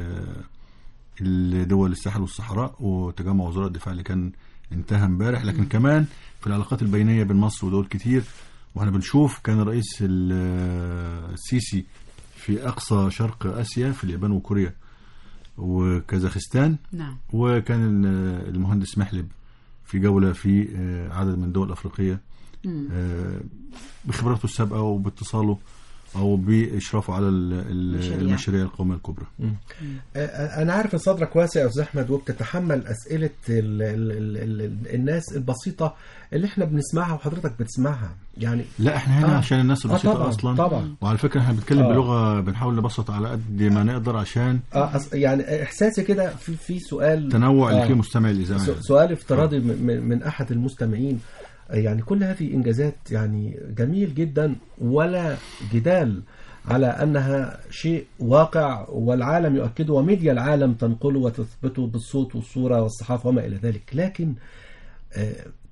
الدول الساحل والصحراء وتجمع وزراء الدفاع اللي كان انتهى امبارح، لكن كمان في العلاقات البينيه بين مصر ودول كتير. واحنا بنشوف كان الرئيس السيسي في اقصى شرق اسيا في اليابان وكوريا وكازاخستان، نعم. وكان المهندس محلب في جولة في عدد من الدول الأفريقية بخبراته السابقة وباتصاله أو بإشرافه على المشاريع القومية الكبرى. أنا عارف إن صدرك واسع يا أستاذ أحمد، وبتتحمل أسئلة ال ال ال ال الناس البسيطة اللي إحنا بنسمعها وحضرتك بتسمعها. يعني لا إحنا هنا آه. عشان الناس البسيطة آه طبعًا أصلا طبعًا. وعلى فكرة إحنا بنتكلم آه. بلغة بنحاول نبسط على قد ما نقدر عشان آه يعني إحساسي كده في في سؤال تنوع اللي آه. فيه مستمع الإذاعة. سؤال افتراضي آه. من, من أحد المستمعين. يعني كل هذه إنجازات يعني جميل جدا ولا جدال على أنها شيء واقع والعالم يؤكده وميديا العالم تنقله وتثبته بالصوت والصورة والصحافة وما إلى ذلك. لكن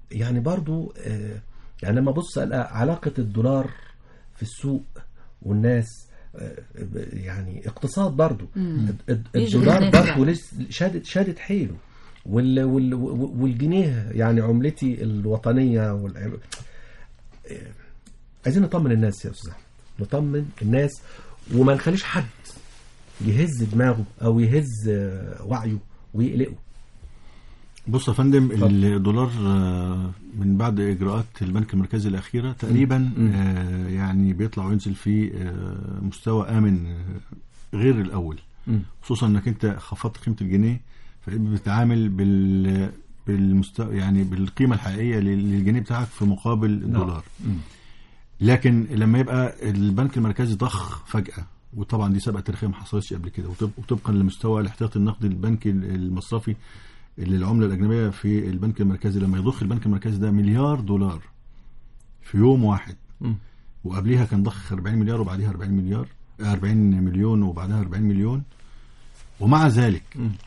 يعني برضو آه، يعني لما بص على علاقة الدولار في السوق والناس، آه، يعني اقتصاد برضو الد- الدولار برضو لسه شادد شادد حيله، وال وال والجنيه يعني عملتي الوطنية وال... آه، عايزين نطمن الناس يا أستاذ أحمد، نطمن الناس وما نخليش حد يهز دماغه أو يهز آه، وعيه ويقلقه. بص يا فندم، الدولار آه، من بعد اجراءات البنك المركزي الاخيره تقريبا آه، يعني بيطلع وينزل في آه، مستوى امن آه، غير الاول، خصوصا انك انت خفضت قيمه الجنيه، فبتتعامل بال بالمستوى يعني بالقيمه الحقيقيه للجنيه بتاعك في مقابل الدولار. لكن لما يبقى البنك المركزي ضخ فجاه، وطبعا دي سابقه تاريخيه ما حصلتش قبل كده، وطبقا لمستوى الاحتياطي النقدي البنكي المصرفي للعمله الاجنبيه في البنك المركزي، لما يضخ البنك المركزي ده مليار دولار في يوم واحد، م. وقبليها كان ضخ أربعين مليار وبعديها أربعين مليار أربعين مليون وبعدها أربعين مليون، ومع ذلك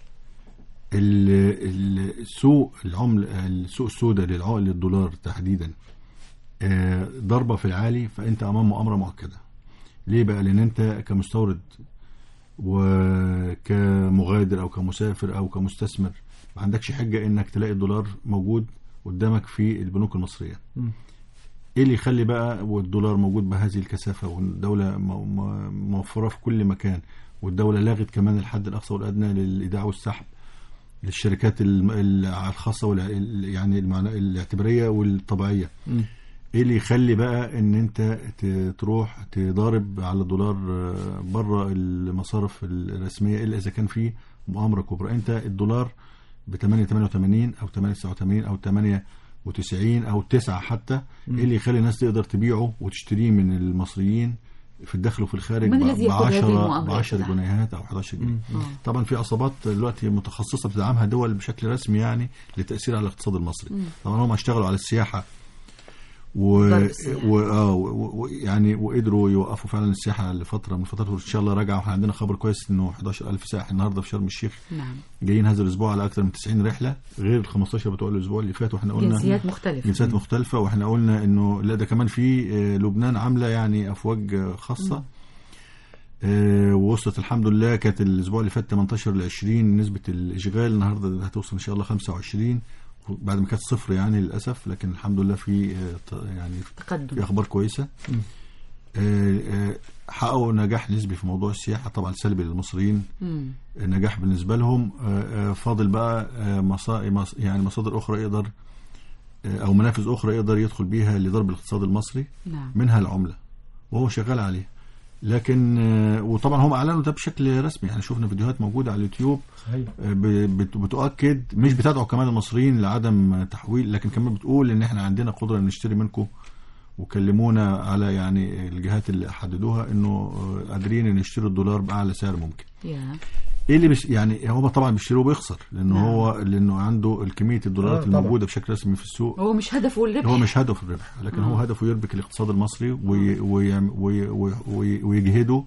السوق العمله السوق السوداء للعمله للدولار تحديدا ضربه في العالي، فانت امام مؤامره مؤكده. ليه بقى؟ لان انت كمستورد وكمغادر او كمسافر او كمستثمر ما عندكش حجه انك تلاقي الدولار موجود قدامك في البنوك المصريه. م. ايه اللي يخلي بقى والدولار موجود بهذه الكثافه، والدوله موفره في كل مكان، والدوله لغت كمان الحد الاقصى والادنى للايداع والسحب للشركات الخاصه يعني الاعتباريه والطبيعيه. م. ايه اللي يخلي بقى ان انت تروح تضارب على الدولار بره المصارف الرسميه الا اذا كان في مؤامره كبرى؟ انت الدولار ب ثمانية ثمانية وثمانين او ثمانية تسعة وثمانين او ثمانية وتسعين او تسعة حتى. م. ايه اللي يخلي الناس تقدر تبيعه وتشتريه من المصريين في الداخل وفي الخارج ب عشرة جنيهات او حداشر جنيه؟ طبعا في عصابات دلوقتي متخصصه بتدعمها دول بشكل رسمي يعني للتاثير على الاقتصاد المصري. م. طبعا هم اشتغلوا على السياحه و... و... آه و... يعني وقدروا يوقفوا فعلا السياحه لفتره من الفترات، وان شاء الله راجعوا. احنا عندنا خبر كويس انه أحد عشر ألف سائح النهارده في شرم الشيخ. نعم. جايين هذا الاسبوع على اكثر من تسعين رحله غير ال خمستاشر بتوع الاسبوع اللي فات، واحنا قلنا جنسيات مختلفه جنسيات مختلفه واحنا قلنا انه لا، ده كمان في لبنان عامله يعني افواج خاصه. آه ووصلت الحمد لله، كانت الاسبوع اللي فات ثمانية عشر لعشرين نسبه الاشغال، النهارده هتوصل ان شاء الله خمسة وعشرين بعد ما كانت صفر يعني للأسف، لكن الحمد لله في يعني تقدم، في أخبار كويسة. حققوا نجاح نسبي في موضوع السياحة، طبعا سلبي للمصريين، م. نجاح بالنسبة لهم. فاضل بقى مصا... يعني مصادر أخرى يقدر أو منافذ أخرى يقدر يدخل بيها لضرب الاقتصاد المصري. نعم. منها العملة، وهو شغال عليه. لكن وطبعا هم اعلنوا ده بشكل رسمي، يعني شفنا فيديوهات موجوده على اليوتيوب بتؤكد، مش بتدعو كمان المصريين لعدم تحويل، لكن كمان بتقول ان احنا عندنا قدره نشتري منكم، وكلمونا على يعني الجهات اللي حددوها انه قادرين نشتري الدولار باعلى سعر ممكن. yeah. ايه اللي بش يعني هو طبعا بيشتريه بيخسر لانه yeah. هو لانه عنده الكميه الدولارات آه الموجوده بشكل رسمي في السوق. هو مش هدفه الربح، هو مش هدفه الربح، لكن آه. هو هدفه يربك الاقتصاد المصري وي وي وي وي ويجهده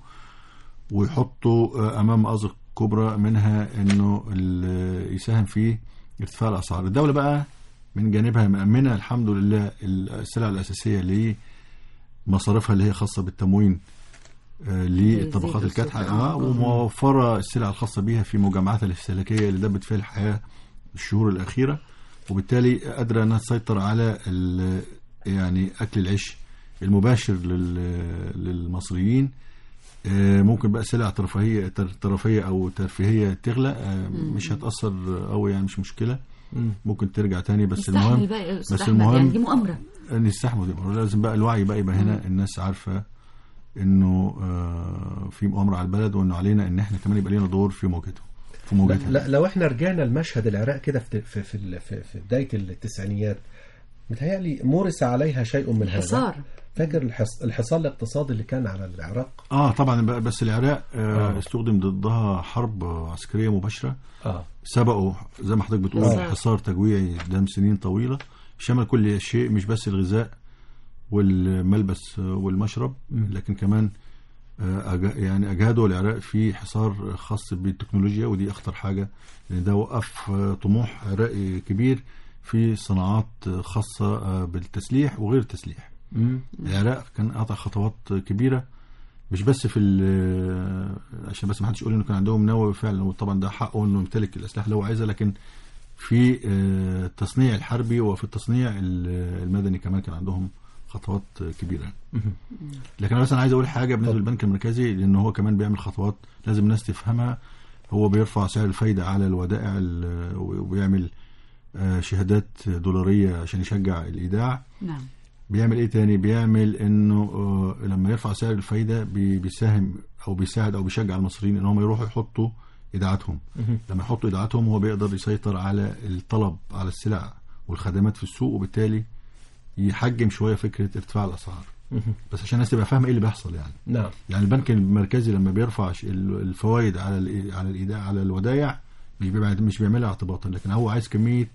ويحطه امام مآزق كبرى، منها انه يساهم في ارتفاع الاسعار. الدوله بقى من جانبها مأمنه الحمد لله السلع الاساسيه لمصارفها اللي هي خاصه بالتموين للطبقات الكادحه، اه وموفره السلع الخاصه بها في مجمعاتها الاستهلاكيه اللي دبت فيها الحياه الشهور الاخيره، وبالتالي قادره انها تسيطر على يعني اكل العيش المباشر للمصريين. ممكن بقى سلع ترفيهيه ترفيهيه او ترفيهيه تغلى، مش هتاثر قوي يعني، مش مشكله، ممكن ترجع تاني. بس المهم بس المهم يعني دي مؤامره ان يستحملوا. لازم بقى الوعي بقى يبقى هنا، الناس عارفه انه آه في مؤامره على البلد، وانه علينا ان احنا كمان يبقى لنا دور في مواجهته في مواجهتها. لا لو احنا رجعنا لمشهد العراق كده في في في, في بدايه التسعينيات، متهيألي مورس عليها شيء من هذا. حصار. فاكر الحص... الحصار الاقتصادي اللي كان على العراق؟ اه طبعا، بس العراق آه آه. استخدم ضدها حرب عسكريه مباشره. اه سبقوا زي ما حضرتك بتقول آه. حصار تجويعي دام سنين طويله شمل كل شيء، مش بس الغذاء والملبس والمشرب، لكن كمان يعني أجهدوا العراق في حصار خاص بالتكنولوجيا، ودي أخطر حاجة، لأن ده وقف طموح عراقي كبير في صناعات خاصة بالتسليح وغير التسليح. مم. العراق كان قطع خطوات كبيرة، مش بس في عشان بس ما حدش يقول انه كان عندهم نووي فعلا، وطبعا ده حقه انه يمتلك الاسلحه اللي هو عايزها، لكن في التصنيع الحربي وفي التصنيع المدني كمان كان عندهم خطوات كبيره. لكن انا بس انا عايز اقول حاجه بالنسبه للبنك المركزي، لان هو كمان بيعمل خطوات لازم الناس تفهمها. هو بيرفع سعر الفايده على الودائع وبيعمل شهادات دولاريه عشان يشجع الايداع. نعم. بيعمل ايه تاني؟ بيعمل انه لما يرفع سعر الفايده بيساهم او بيساعد او بيشجع المصريين ان هم يروحوا يحطوا ايداعاتهم. لما يحطوا ايداعاتهم هو بيقدر يسيطر على الطلب على السلع والخدمات في السوق، وبالتالي يحجم شويه فكره ارتفاع الاسعار. بس عشان الناس تبقى فاهمه ايه اللي بيحصل يعني. نعم. يعني البنك المركزي لما بيرفع الفوائد على على الايداع على الودائع مش مش بيعملها اعتباطا، لكن هو عايز كميه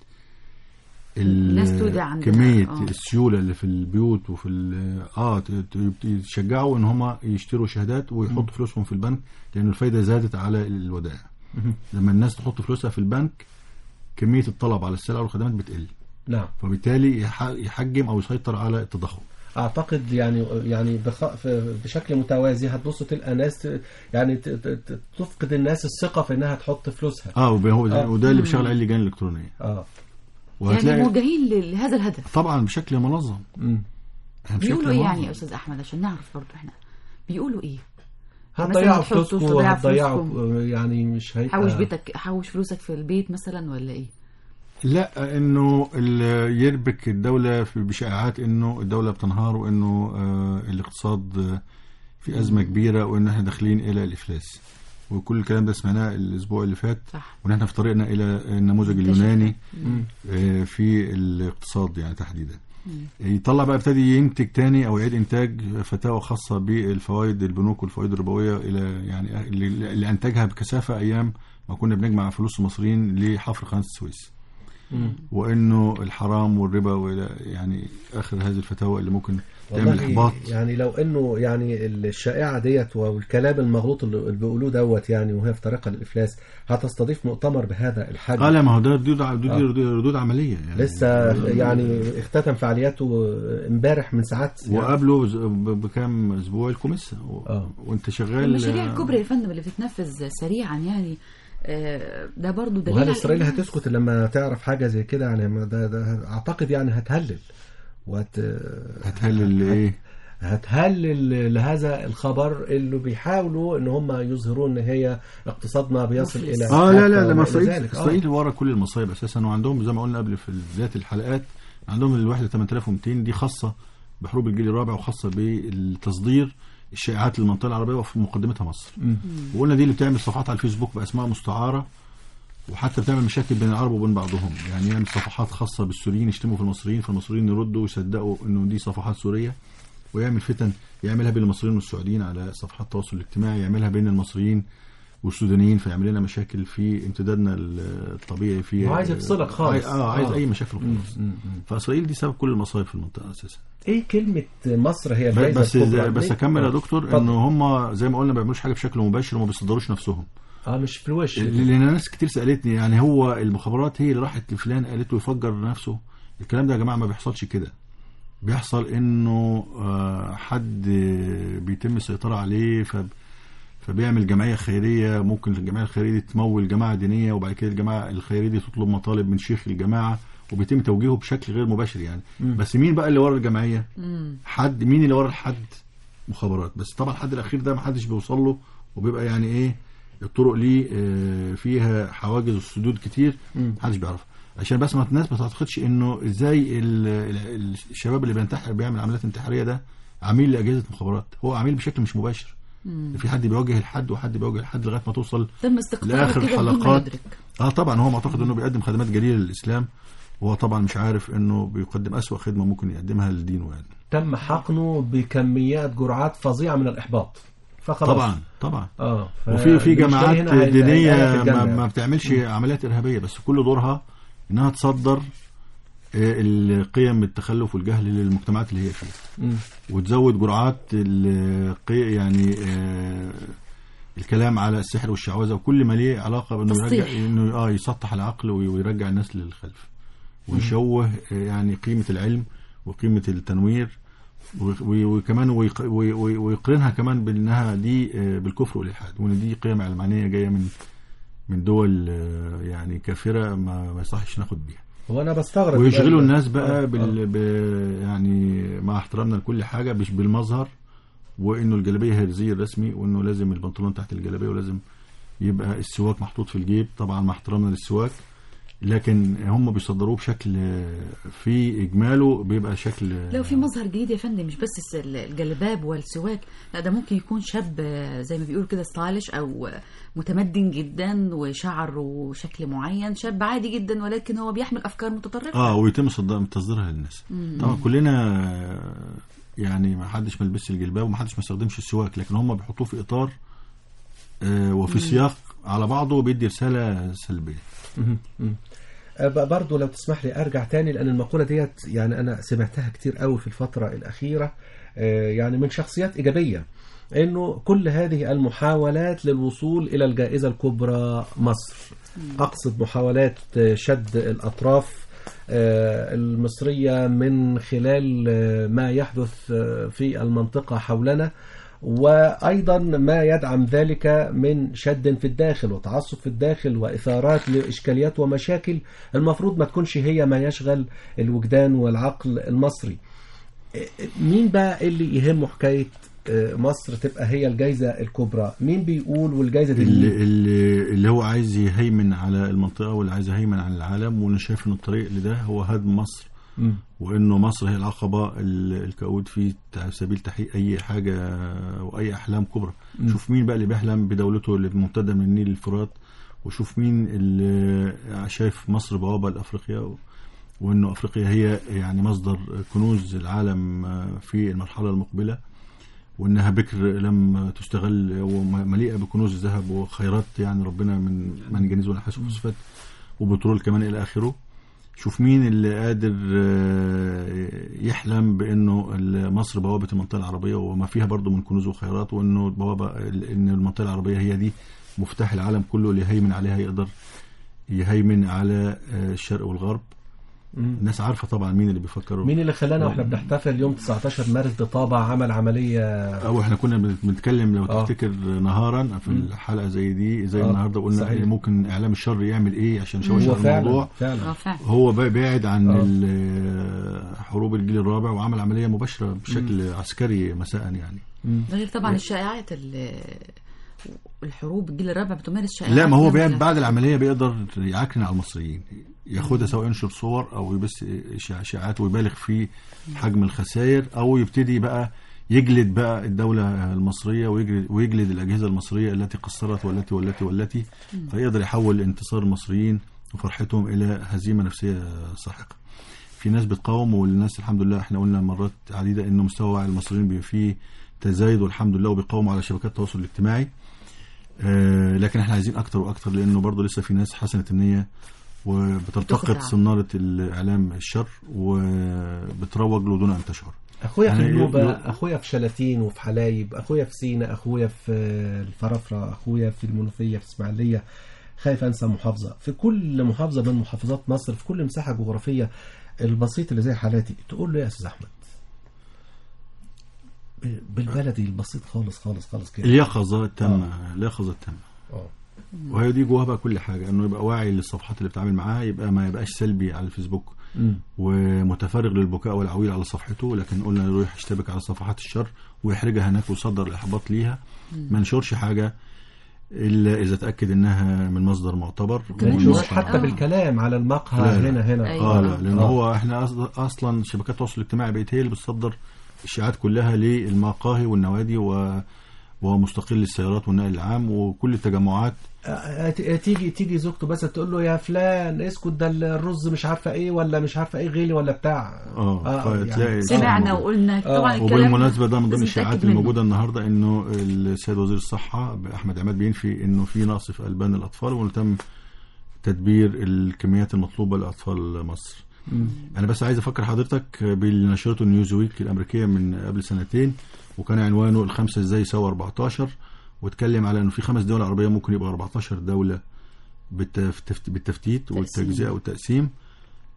كمية آه. السيولة اللي في البيوت وفي اه تشجعوا ان هم يشتروا شهادات ويحطوا فلوسهم في البنك، لان الفايدة زادت على الودائع. لما الناس تحط فلوسها في البنك كمية الطلب على السلع والخدمات بتقل. نعم. فبالتالي يحجم او يسيطر على التضخم. اعتقد يعني يعني بشكل متوازي هتبص تلقى ناس يعني تفقد الناس الثقة في انها تحط فلوسها. اه وهو آه. وده اللي بيشتغل عليه اللجان الالكترونية. اه يعني موجهين لهذا الهدف طبعا بشكل منظم. بيقولوا ايه يعني يا استاذ احمد عشان نعرف برضه احنا بيقولوا ايه؟ هتضيعوا فلوسكم وهتضيعوا يعني مش هيبقى حوش بيتك حوش فلوسك في البيت مثلا ولا ايه؟ لا، انه يربك الدولة بشائعات انه الدولة بتنهار وانه آه الاقتصاد في ازمة كبيرة وان احنا داخلين الى الافلاس، وكل الكلام ده سمعناه الاسبوع اللي فات. صح. وان احنا في طريقنا الى النموذج اليوناني آه في الاقتصاد يعني تحديدا. يطلع بقى ابتدي ينتج تاني او يعيد انتاج فتاوى خاصة بالفوائد البنوك والفوائد الربوية الى يعني اللي انتجها بكثافة ايام ما كنا بنجمع فلوس المصريين لحفر قناة السويس. مم. وانه الحرام والربا والى يعني اخر هذه الفتاوى اللي ممكن تعمل احباط. يعني لو انه يعني الشائعه ديت والكلام المغلوط اللي بيقولوه دوت يعني وهي في طريقها للافلاس هتستضيف مؤتمر بهذا الحجم. اه لا ما هو ده ردود ردود, آه. ردود عمليه يعني لسه يعني اختتم فعالياته امبارح من ساعات يعني. وقبله بكام اسبوع الكوميسا و... آه. وانت شغال المشاريع الكبرى يا فندم اللي بتتنفذ سريعا يعني ده برضو دليل. وهل إسرائيل هتسكت لما تعرف حاجة زي كده يعني؟ ده, ده أعتقد يعني هتهلل وهت هتهلل لإيه؟ هتهلل لهذا الخبر اللي بيحاولوا إن هم يظهرون إن هي اقتصادنا بيصل إلى آه لا لا لا إسرائيل إسرائيل ورا كل المصايب أساسا، وعندهم زي ما قلنا قبل في بداية الحلقات عندهم الوحدة ثمانية آلاف ومئتين دي خاصة بحروب الجيل الرابع وخاصة بالتصدير الشائعات للمنطقة العربية وفي مقدمتها مصر. وقلنا دي اللي بتعمل صفحات على الفيسبوك بأسماء مستعارة، وحتى بتعمل مشاكل بين العرب وبين بعضهم، يعني يعمل صفحات خاصة بالسوريين يشتموا في المصريين فالمصريين يردوا ويصدقوا انه دي صفحات سورية، ويعمل فتن يعملها بين المصريين والسعوديين على صفحات التواصل الاجتماعي، يعملها بين المصريين والسودانيين فيعمل لنا مشاكل في امتدادنا الطبيعي في عايز يفصلك خالص. اه عايز آه. اي مشاكل خالص. فاسرائيل دي سبب كل المصايب في المنطقه اساسا. ايه كلمه مصر هي الجائزه بس الكبرى؟ بس اكمل يا دكتور ان هم زي ما قلنا ما بيعملوش حاجه بشكل مباشر وما بيصدروش نفسهم. اه مش في الوش. لان ناس كتير سالتني يعني هو المخابرات هي اللي راحت لفلان قالت له يفجر نفسه. الكلام ده يا جماعه ما بيحصلش كده. بيحصل انه آه حد بيتم السيطره عليه ف فبيعمل جمعيه خيريه، ممكن الجمعيه الخيريه دي تمول جماعه دينيه وبعد كده الجماعه الخيريه دي تطلب مطالب من شيخ الجماعه وبيتم توجيهه بشكل غير مباشر يعني. مم. بس مين بقى اللي ورا الجمعيه؟ مم. حد مين اللي ورا الحد؟ مخابرات. بس طبعا الحد الاخير ده ما حدش بيوصل له وبيبقى يعني ايه الطرق ليه فيها حواجز وسدود كتير ما حدش بيعرفها. عشان بس ما الناس ما تعتقدش انه ازاي الشباب اللي بينتحر بيعمل عمليات انتحاريه ده عميل لاجهزه مخابرات، هو عميل بشكل مش مباشر. مم. في حد بيواجه الحد وحد بيواجه الحد لغايه ما توصل لاخر الحلقات. اه طبعا هو معتقد انه بيقدم خدمات جليله للاسلام، وهو طبعا مش عارف انه بيقدم اسوأ خدمه ممكن يقدمها لدينه يعني. تم حقنه بكميات جرعات فظيعه من الاحباط فخلاص. طبعا طبعا اه وفي في جماعات دينيه ما, ما بتعملش مم. عمليات ارهابيه، بس كل دورها انها تصدر القيم التخلف والجهل للمجتمعات اللي هي فيها م. وتزود جرعات القي يعني آه الكلام على السحر والشعوذه وكل ما ليه علاقه بانه يرجع انه اه يسطح العقل ويرجع الناس للخلف. ويشوه يعني قيمة العلم وقيمة التنوير، وكمان ويقرنها كمان بأنها دي بالكفر والإلحاد، وأن دي قيم علمانية جاية من من دول يعني كافرة ما ما يصحش ناخد بيها. وانا بستغرب ويشغلوا الناس بقى بال ب... يعني مع احترامنا لكل حاجه مش بالمظهر، وانه الجلابيه هي الزي الرسمي، وانه لازم البنطلون تحت الجلابيه، ولازم يبقى السواك محطوط في الجيب، طبعا مع احترامنا للسواك، لكن هم بيصدروه بشكل في اجماله بيبقى شكل. لو في مظهر جديد يا فندم، مش بس الجلباب والسواك، لا ده ممكن يكون شاب زي ما بيقولوا كده ستايلش او متمدن جدا وشعر وشكل معين، شاب عادي جدا ولكن هو بيحمل افكار متطرفه اه ويتم تصديرها للناس. طبعا كلنا يعني ما حدش ما يلبسش الجلباب وما حدش ما يستخدمش السواك، لكن هم بيحطوه في اطار آه وفي مم. سياق على بعضه بيدي رساله سلبيه. برضو لو تسمح لي ارجع تاني، لان المقولة ديت يعني انا سمعتها كتير قوي في الفترة الاخيرة يعني من شخصيات ايجابية، انه كل هذه المحاولات للوصول الى الجائزة الكبرى مصر، اقصد محاولات شد الاطراف المصرية من خلال ما يحدث في المنطقة حولنا، وأيضا ما يدعم ذلك من شد في الداخل وتعصب في الداخل وإثارات لإشكاليات ومشاكل المفروض ما تكونش هي ما يشغل الوجدان والعقل المصري. مين بقى اللي يهمه حكاية مصر تبقى هي الجائزة الكبرى؟ مين بيقول والجائزة دي؟ اللي, اللي, اللي هو عايز يهيمن على المنطقة واللي عايز يهيمن على العالم، وانا شايف ان الطريق لده هو هدم مصر، م. وانه مصر هي العقبة الكؤود في سبيل تحقيق اي حاجة واي احلام كبرى. م. شوف مين بقى اللي بيحلم بدولته اللي ممتدة من النيل للفرات، وشوف مين اللي شايف مصر بوابة لافريقيا، وانه افريقيا هي يعني مصدر كنوز العالم في المرحلة المقبلة، وانها بكر لم تستغل ومليئه بكنوز الذهب وخيرات يعني ربنا من منجنيز ونحاس وفوسفات وبترول كمان الى اخره. شوف مين اللي قادر يحلم بانه مصر بوابه المنطقه العربيه وما فيها برضو من كنوز وخيرات، وانه بوابه ان المنطقه العربيه هي دي مفتاح العالم كله، اللي يهيمن عليها يقدر يهيمن على الشرق والغرب. الناس عارفه طبعا مين اللي بيفكروا، مين اللي خلانا واحنا بنحتفل يوم تسعة عشر مارس بطابع عمل عمليه، او احنا كنا بنتكلم لو آه. تفتكر نهارا في الحلقه زي دي زي آه. النهارده قلنا صحيح. ممكن اعلام الشر يعمل ايه عشان يشوش الموضوع فعلا. فعلا. هو بعد عن آه. حروب الجيل الرابع وعمل عمليه مباشره بشكل م. عسكري مساء يعني. غير طبعا الشائعات الحروب الجيل الرابع بتمارس شائعات. لا ما هو بعد العمليه بيقدر يعكن على المصريين، ياخدها سواء ينشر صور او يبث اشاعات ويبالغ في حجم الخسائر، او يبتدي بقى يجلد بقى الدوله المصريه ويجلد, ويجلد الاجهزه المصريه التي قصرت والتي والتي والتي فيقدر يحول انتصار المصريين وفرحتهم الى هزيمه نفسيه ساحقه. في ناس بتقاوم، والناس الحمد لله احنا قلنا مرات عديده انه مستوى وعي المصريين بيبقى فيه تزايد والحمد لله، وبيقاوموا على شبكات التواصل الاجتماعي. آه لكن احنا عايزين اكتر واكتر، لانه برضو لسه في ناس حسنة النية وبتلتقط صنارة الاعلام الشر وبتروج له دون ان تشعر. اخويا يعني في النوبة، اخويا في شلاتين وفي حلايب، اخويا في سينا، اخويا في الفرافرة، اخويا في المنوفية، في اسماعيلية، خايف انسى محافظة، في كل محافظة من محافظات مصر، في كل مساحة جغرافية البسيط اللي زي حالاتي، تقول له يا استاذ احمد بالبلدي البسيط خالص خالص خالص كده اليقظة التامة، اليقظة التامة. وهي دي جواها بقى كل حاجة، انه يبقى واعي للصفحات اللي بتعامل معاها، يبقى ما يبقاش سلبي على الفيسبوك م. ومتفرغ للبكاء والعويل على صفحته، لكن قلنا يروح يشتبك على صفحات الشر ويحرجها هناك ويصدر الاحباط ليها. ما نشرش حاجة إلا إذا تأكد إنها من مصدر معتبر، حتى آه. بالكلام على المقهى هنا هنا أيوة. آه لا لأن آه. هو إحنا أصلا شبكات التواصل الاجتماعي بقت هي اللي بتصدر الشائعات كلها للمقاهي والنوادي و ومستقل السيارات والنقل العام وكل التجمعات. تيجي تيجي زوجته بس تقول له يا فلان اسكت، ده الرز مش عارفه ايه ولا مش عارفه ايه غالي ولا بتاع. اه, آه يعني سمعنا وقلنا آه. طبعا الكلام. وبالمناسبه ده من ضمن الشائعات الموجوده النهارده، انه السيد وزير الصحه احمد عماد بينفي انه في نقص في البان الاطفال وانه تم تدبير الكميات المطلوبه لاطفال مصر. مم. انا بس عايز افكر حضرتك باللي نشرته نيوزويك الامريكيه من قبل سنتين، وكان عنوانه الخمسة ازاي يساوي أربعتاشر، واتكلم على انه في خمس دول عربية ممكن يبقى أربعتاشر دولة بالتفتيت والتجزئة والتقسيم.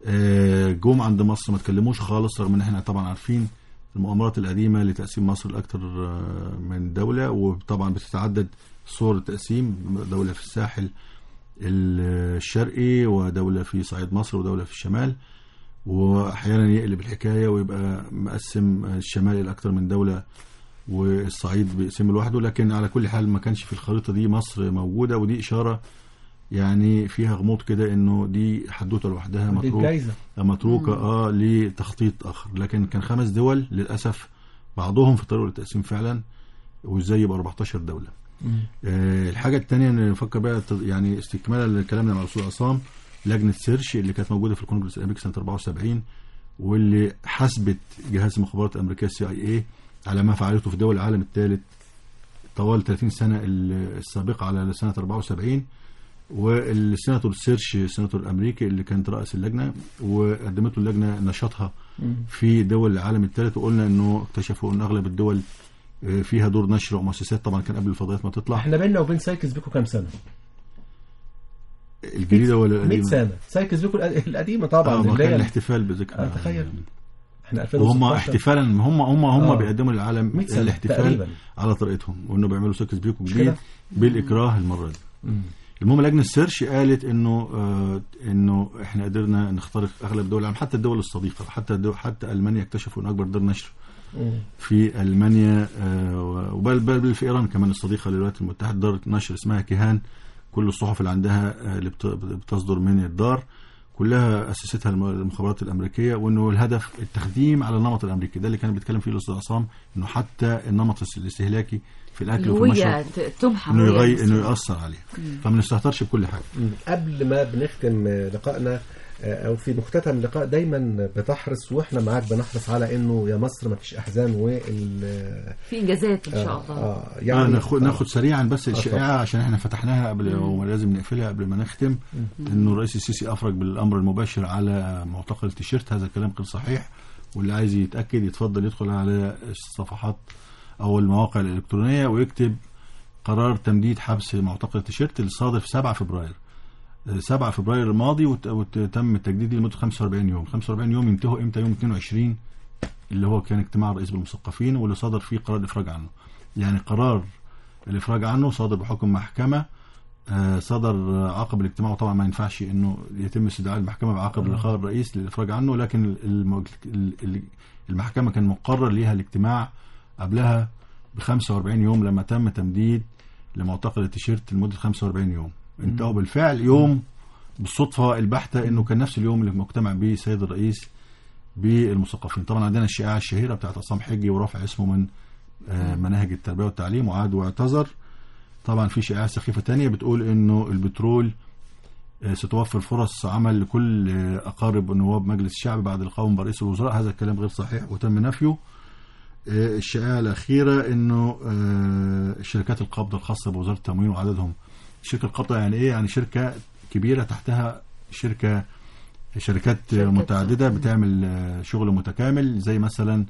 آه، جم عند مصر ما تكلموش خالص، رغم ان احنا طبعا عارفين المؤامرات القديمه لتقسيم مصر لاكثر من دوله، وطبعا بتتعدد صور التقسيم، دوله في الساحل الشرقي ودوله في صعيد مصر ودوله في الشمال، واحيانا يقلب الحكايه ويبقى مقسم الشمال الى اكثر من دوله والصعيد بيقسم لوحده. لكن على كل حال ما كانش في الخريطه دي مصر موجوده، ودي اشاره يعني فيها غموض كده انه دي حدوته لوحدها متروكه متروكه اه لتخطيط اخر. لكن كان خمس دول للاسف بعضهم في طريق التقسيم فعلا، وازاي يبقى أربعتاشر دوله. آه الحاجه الثانيه ان نفكر بقى يعني استكمالا لكلامنا مع الاستاذ عصام، لجنه سيرش اللي كانت موجوده في الكونجرس الامريكي سنه أربعة وسبعين، واللي حسبت جهاز المخابرات الامريكيه السي اي اي على ما فعلته في دول العالم الثالث طوال ثلاثين سنه السابقه على سنه أربعة وسبعين. والسيناتور سيرش السيناتور الامريكي اللي كانت رئيس اللجنه، وقدمت له اللجنه نشاطها في دول العالم الثالث، وقلنا انه اكتشفوا ان اغلب الدول فيها دور نشر ومؤسسات، طبعا كان قبل الفضائيات ما تطلع. احنا بيننا وبين سايكس بيكو كام سنه؟ الجديده ولا القديمه؟ مئة سنه. سايكس بيكو القديمه طبعا، اه ما كان الاحتفال بذكرى. آه تخيل احنا ألفين وهم احتفالا هم هم هم آه. بيقدموا للعالم الاحتفال تقريبا على طريقتهم، وانه بيعملوا سايكس بيكو جديد بالاكراه المره دي. مم. المهم لجنه السيرش قالت انه آه انه احنا قدرنا نخترق اغلب دول العالم، حتى الدول الصديقه، حتى الدول حتى المانيا اكتشفوا ان اكبر دار نشر في المانيا، آه وبل بل في ايران كمان الصديقه للولايات المتحده دار نشر اسمها كيهان، كل الصحف اللي عندها آه اللي بتصدر من الدار كلها اسستها المخابرات الامريكيه، وانه الهدف التخديم على النمط الامريكي. ده اللي كان بيتكلم فيه الاستاذ عصام، انه حتى النمط الاستهلاكي في الاكل وفي المشروب انه يغير انه ياثر عليه، فما نستهترش بكل حاجه. قبل ما بنختم لقائنا او في مختتم اللقاء دايما بتحرص واحنا معاك بنحرص على انه يا مصر ما فيش احزان وال في انجازات ان شاء الله. اه يعني آه ناخد آه ناخد سريعا بس الشائعه عشان احنا فتحناها قبل ولازم نقفلها قبل ما نختم، انه الرئيس السيسي افرج بالامر المباشر على معتقل التيشيرت. هذا الكلام غير صحيح، واللي عايز يتاكد يتفضل يدخل على الصفحات او المواقع الالكترونيه ويكتب قرار تمديد حبس معتقل التيشيرت الصادر في سبعة فبراير سبعة فبراير الماضي، وتم التجديد لمده خمسة وأربعين يوم. خمسة وأربعين يوم ينتهوا امتى؟ يوم اثنين وعشرين اللي هو كان اجتماع الرئيس بالمثقفين، واللي صدر فيه قرار الافراج عنه. يعني قرار الافراج عنه صادر بحكم محكمه، صدر عقب الاجتماع، وطبعا ما ينفعش انه يتم استدعاء المحكمه بعقب لقاء الرئيس للافراج عنه، لكن المحكمه كان مقرر ليها الاجتماع قبلها ب خمسة وأربعين يوم لما تم تمديد لمعتقل التيشيرت لمده خمسة وأربعين يوم. انتهوا بالفعل يوم بالصدفه البحته انه كان نفس اليوم اللي مجتمع به السيد الرئيس بالمثقفين. طبعا عندنا الشائعه الشهيره بتاعت عصام حجي ورفع اسمه من مناهج التربيه والتعليم وعاد واعتذر. طبعا في شائعه سخيفه تانية بتقول انه البترول ستوفر فرص عمل لكل اقارب نواب مجلس الشعب بعد لقائهم برئيس الوزراء. هذا الكلام غير صحيح وتم نفيه. الشائعه الاخيره انه الشركات القابضه الخاصه بوزاره التموين وعددهم، شركه القابضه يعني ايه؟ يعني شركه كبيره تحتها شركه شركات متعدده بتعمل شغل متكامل، زي مثلا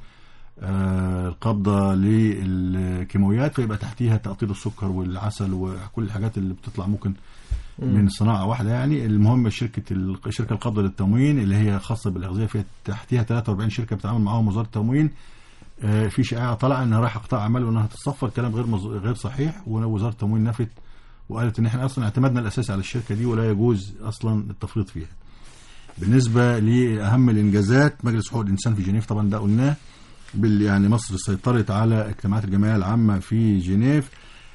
القابضه للكيماويات فيبقى تحتيها تقطير السكر والعسل وكل الحاجات اللي بتطلع ممكن من صناعه واحده. يعني المهم شركه الشركه القابضه للتموين اللي هي خاصه بالاغذيه فيها تحتيها ثلاثة وأربعين شركه بتتعامل معاهم وزاره التموين. في شائعه طلع انها رايحه قطاع اعمال وانها تتصفى، الكلام غير مز... غير صحيح، ووزاره التموين نفت وقالت ان احنا اصلا اعتمدنا الاساسي على الشركه دي ولا يجوز اصلا التفريط فيها. بالنسبه لاهم الانجازات مجلس حقوق الانسان في جنيف، طبعا ده قلناه بال يعني مصر سيطرت على اجتماعات الجمعيه العامه في جنيف.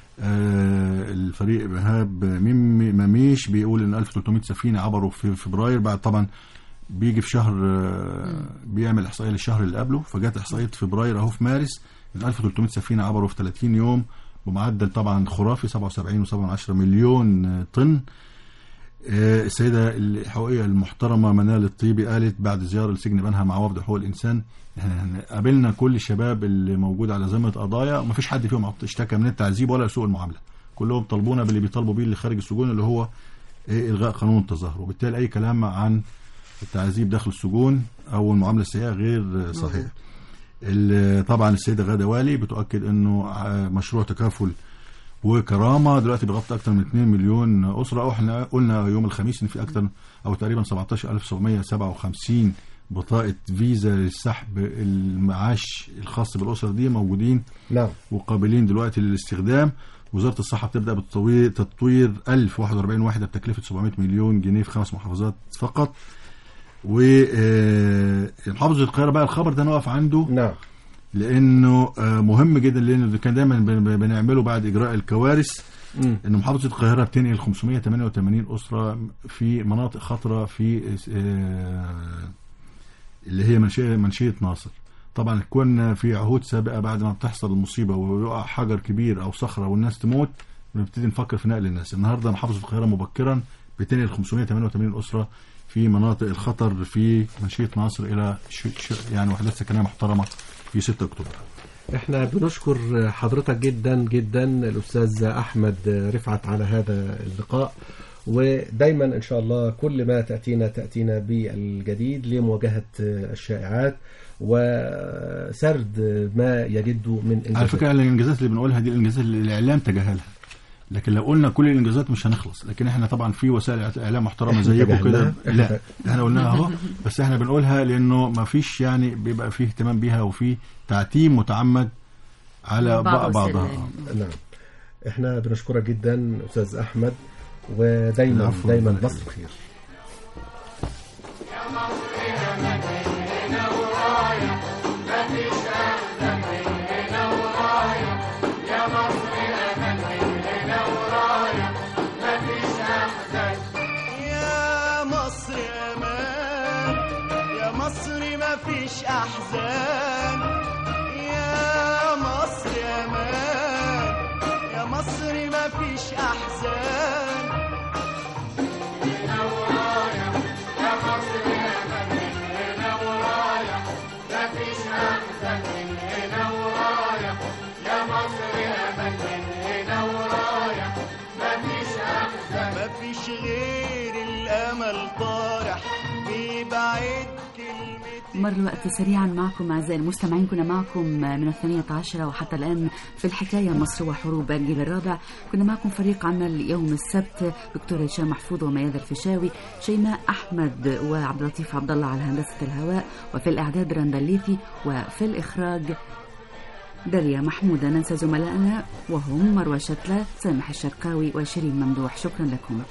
آه الفريق ايهاب مميش بيقول ان ألف وثلاثمائة سفينه عبروا في فبراير، بعد طبعا بيجي في شهر آه بيعمل احصائيه للشهر اللي قبله، فجت احصائيه فبراير اهو في مارس ان ألف وثلاثمائة سفينه عبروا في ثلاثين يوم بمعدل طبعا خرافي سبعة وسبعين فاصلة سبعة مليون طن. آه السيده الحقوقيه المحترمه منال الطيبي قالت بعد زياره لسجن بنها مع وفد حقوق الانسان احنا قابلنا كل الشباب اللي موجود على ذمه قضايا وما فيش حد فيهم اشتكى من التعذيب ولا سوء المعامله، كلهم طلبونا باللي بيطالبوا بيه اللي خارج السجون اللي هو ايه الغاء قانون التظاهر، وبالتالي اي كلام عن التعذيب داخل السجون او المعامله السيئه غير صحيح. طبعا السيده غاده والي بتؤكد انه مشروع تكافل وكرامه دلوقتي بيغطي اكتر من اتنين مليون اسره. او احنا قلنا يوم الخميس ان في اكتر او تقريبا سبعتاشر ألف وسبعمية وسبعة وخمسين بطاقه فيزا للسحب المعاش الخاص بالاسر دي موجودين نعم وقابلين دلوقتي للاستخدام. وزاره الصحه بتبدا بالتطوير تطوير ألف وواحد وأربعين وحده بتكلفه سبعمية مليون جنيه في خمس محافظات فقط. ومحافظه القاهره بقى الخبر ده نقف عنده نعم لانه مهم جدا، لانه كان دايما بنعمله بعد اجراء الكوارث. مم. ان محافظه القاهره بتنقل خمسمية وتمانية وتمانين اسره في مناطق خطره في اللي هي منشيه منشيه ناصر. طبعا كنا في عهود سابقه بعد ما بتحصل المصيبه ويقع حجر كبير او صخره والناس تموت بنبتدي نفكر في نقل الناس. النهارده محافظه القاهره مبكرا بتنقل خمسمية وتمانية وتمانين اسره في مناطق الخطر في منشيه ناصر الى ش... ش... يعني وحدات سكنيه محترمه في ستة أكتوبر. احنا بنشكر حضرتك جدا جدا الأستاذ أحمد رفعت على هذا اللقاء، ودايما إن شاء الله كل ما تأتينا تأتينا بالجديد لمواجهة الشائعات وسرد ما يجد من إنجازات. على فكرة الإنجازات اللي بنقولها دي الإنجازات اللي الإعلام تجاهلها، لكن لو قلنا كل الإنجازات مش هنخلص. لكن احنا طبعا في وسائل إعلام محترمة زيكم كده، لا احنا قلناها اهو، بس احنا بنقولها لأنه ما فيش يعني بيبقى فيه اهتمام بيها وفي تعتيم متعمد على بعضها. نعم احنا بنشكرك جدا أستاذ أحمد، ودايما دايما مصر بخير. مفيش أحزان يا مصر يا مان، يا مصر مفيش أحزان. هنا ورايا يا مصر يا مان، هنا ورايا مفيش أحزان. هنا ورايا يا مصر يا مان، هنا ورايا مفيش أحزان. مفيش غير الأمل طارح بيبعد. مر الوقت سريعا معكم أعزائي المستمعين، كنا معكم من الثانية عشرة وحتى الآن في الحكاية مصر وحروب الجيل الرابع. كنا معكم فريق عمل يوم السبت دكتور هشام محفوظ وميادة الفيشاوي، شيماء أحمد وعبد اللطيف عبد الله على هندسة الهواء، وفي الإعداد رندا الليثي، وفي الإخراج داليا محمودة. ننسى زملائنا وهم مروى شتلة، سامح الشرقاوي وشيرين ممدوح. شكرا لكم.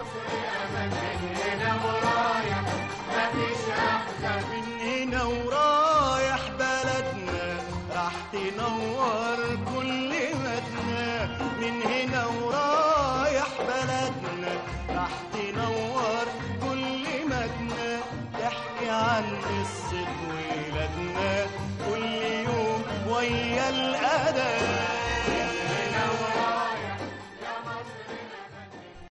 تنور كل مدنا من هنا ورايح بلدنا، راح تنور كل مدنا، تحكي عن قصة ولادنا كل يوم ويا الأذان.